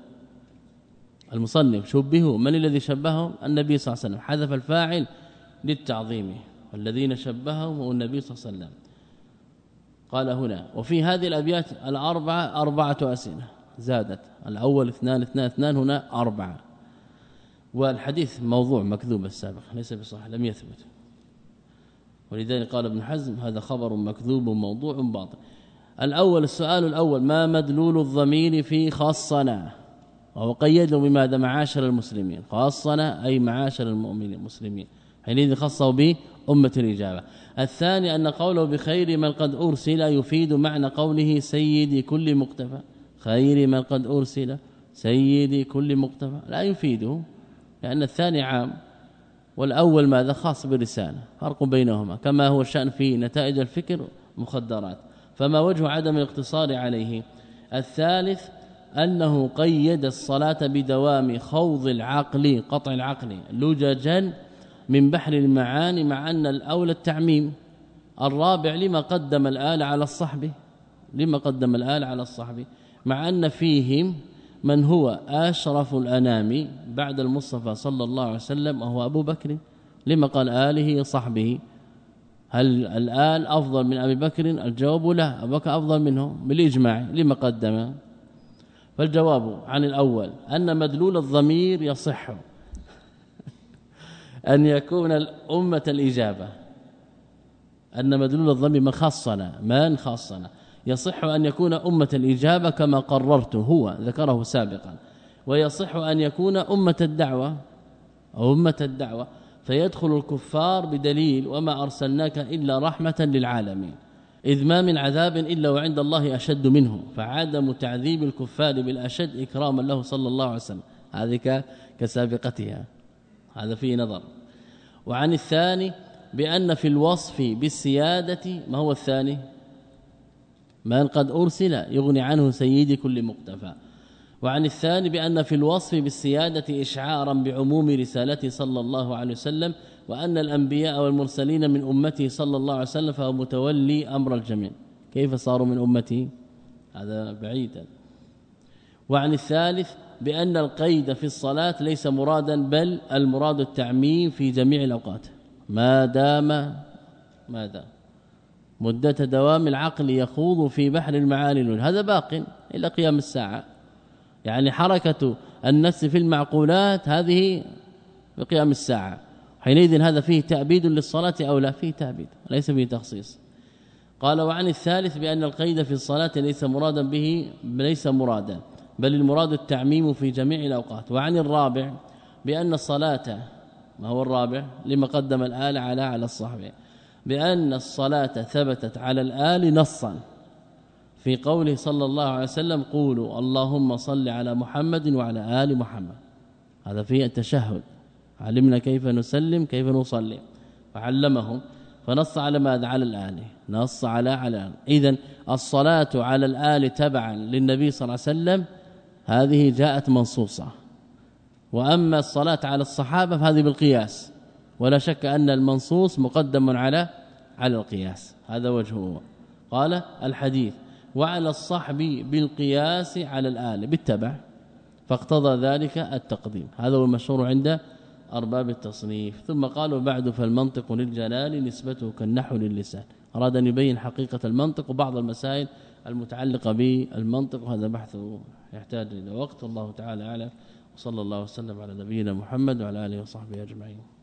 المصنف. شبهه من الذي شبههم؟ النبي صلى الله عليه وسلم، حذف الفاعل للتعظيم، والذين شبههم هو النبي صلى الله عليه وسلم. قال هنا وفي هذه الأبيات الأربعة 4 أسئلة زادت، الأول 2 هنا 4. والحديث موضوع مكذوب السابق ليس بصحيح لم يثبت، ولذلك قال ابن حزم هذا خبر مكذوب موضوع باطل. الأول السؤال الأول ما مدلول الضمير في خاصنا؟ وهو قيده بماذا؟ معاشر المسلمين، خاصنا أي معاشر المؤمنين المسلمين، حينئذ خصه بأمة الإجابة. الثاني أن قوله بخير من قد أرسل يفيد معنى قوله سيدي كل مقتفى، خير من قد أرسل سيدي كل مقتفى لا يفيده، لأن الثاني عام والأول ماذا؟ خاص بالرسالة، فرق بينهما، كما هو الشأن في نتائج الفكر مخدرات، فما وجه عدم الاقتصار عليه؟ الثالث أنه قيد الصلاة بدوام خوض العقل، قطع العقل لججا من بحر المعاني، مع أن الأولى التعميم. الرابع لما قدم الآل على الصحب، مع أن فيهم من هو أشرف الأنام بعد المصطفى صلى الله عليه وسلم وهو أبو بكر، لما قال آله صحبه؟ هل الآل أفضل من أبي بكر؟ الجواب لا، أبو بكر أفضل منه بالإجماع، لما قدم؟ فالجواب عن الأول أن مدلول الضمير يصح أن يكون الأمة الإجابة، أن مدلول الضمير من خاصنا يصح أن يكون أمة الإجابة كما قررت هو ذكره سابقا، ويصح أن يكون أمة الدعوة فيدخل الكفار بدليل وما أرسلناك إلا رحمة للعالمين، إذ ما من عذاب إلا وعند الله أشد منه، فعدم تعذيب الكفار بالأشد إكراما له صلى الله عليه وسلم، هذه كسابقتها، هذا فيه نظر. وعن الثاني بأن في الوصف بالسيادة، ما هو الثاني؟ من قد أرسل يغني عنه سيدي كل مقتفى. وعن الثاني بأن في الوصف بالسيادة إشعارا بعموم رسالته صلى الله عليه وسلم، وأن الأنبياء والمرسلين من أمته صلى الله عليه وسلم، فهو متولي أمر الجميع. كيف صاروا من أمته؟ هذا بعيدا. وعن الثالث بأن القيد في الصلاة ليس مرادا، بل المراد التعميم في جميع الأوقات ما دام مدة دوام العقل يخوض في بحر المعاني هذا باق إلى قيام الساعة. يعني حركة النفس في المعقولات هذه بقيام الساعة. حينئذ هذا فيه تأبيد للصلاة أو لا؟ فيه تأبيد ليس فيه تخصيص. قال وعن الثالث بأن القيد في الصلاة ليس مرادا به، ليس مرادا بل المراد التعميم في جميع الأوقات. وعن الرابع بأن الصلاة، ما هو الرابع لما قدم الآل على الصحبة، بأن الصلاة ثبتت على الآل نصا في قوله صلى الله عليه وسلم قولوا اللهم صل على محمد وعلى آل محمد. هذا فيه التشهد، علمنا كيف نسلم كيف نصلي وعلمهم، فنص على ماذا؟ على الآل، نص على إذن الصلاة على الآل تبعا للنبي صلى الله عليه وسلم هذه جاءت منصوصة. وأما الصلاة على الصحابة فهذه بالقياس، ولا شك أن المنصوص مقدم على القياس. هذا وجهه. قال الحديث وعلى الصحب بالقياس على الآل بالتبع، فاقتضى ذلك التقديم. هذا هو المشهور عند أرباب التصنيف. ثم قالوا بعد فالمنطق للجلال نسبته كالنحو للسان. أراد أن يبين حقيقة المنطق وبعض المسائل المتعلقة بالمنطق، وهذا بحث يحتاج إلى وقت. والله تعالى أعلم، وصلى الله وسلم على نبينا محمد وعلى آله وصحبه أجمعين.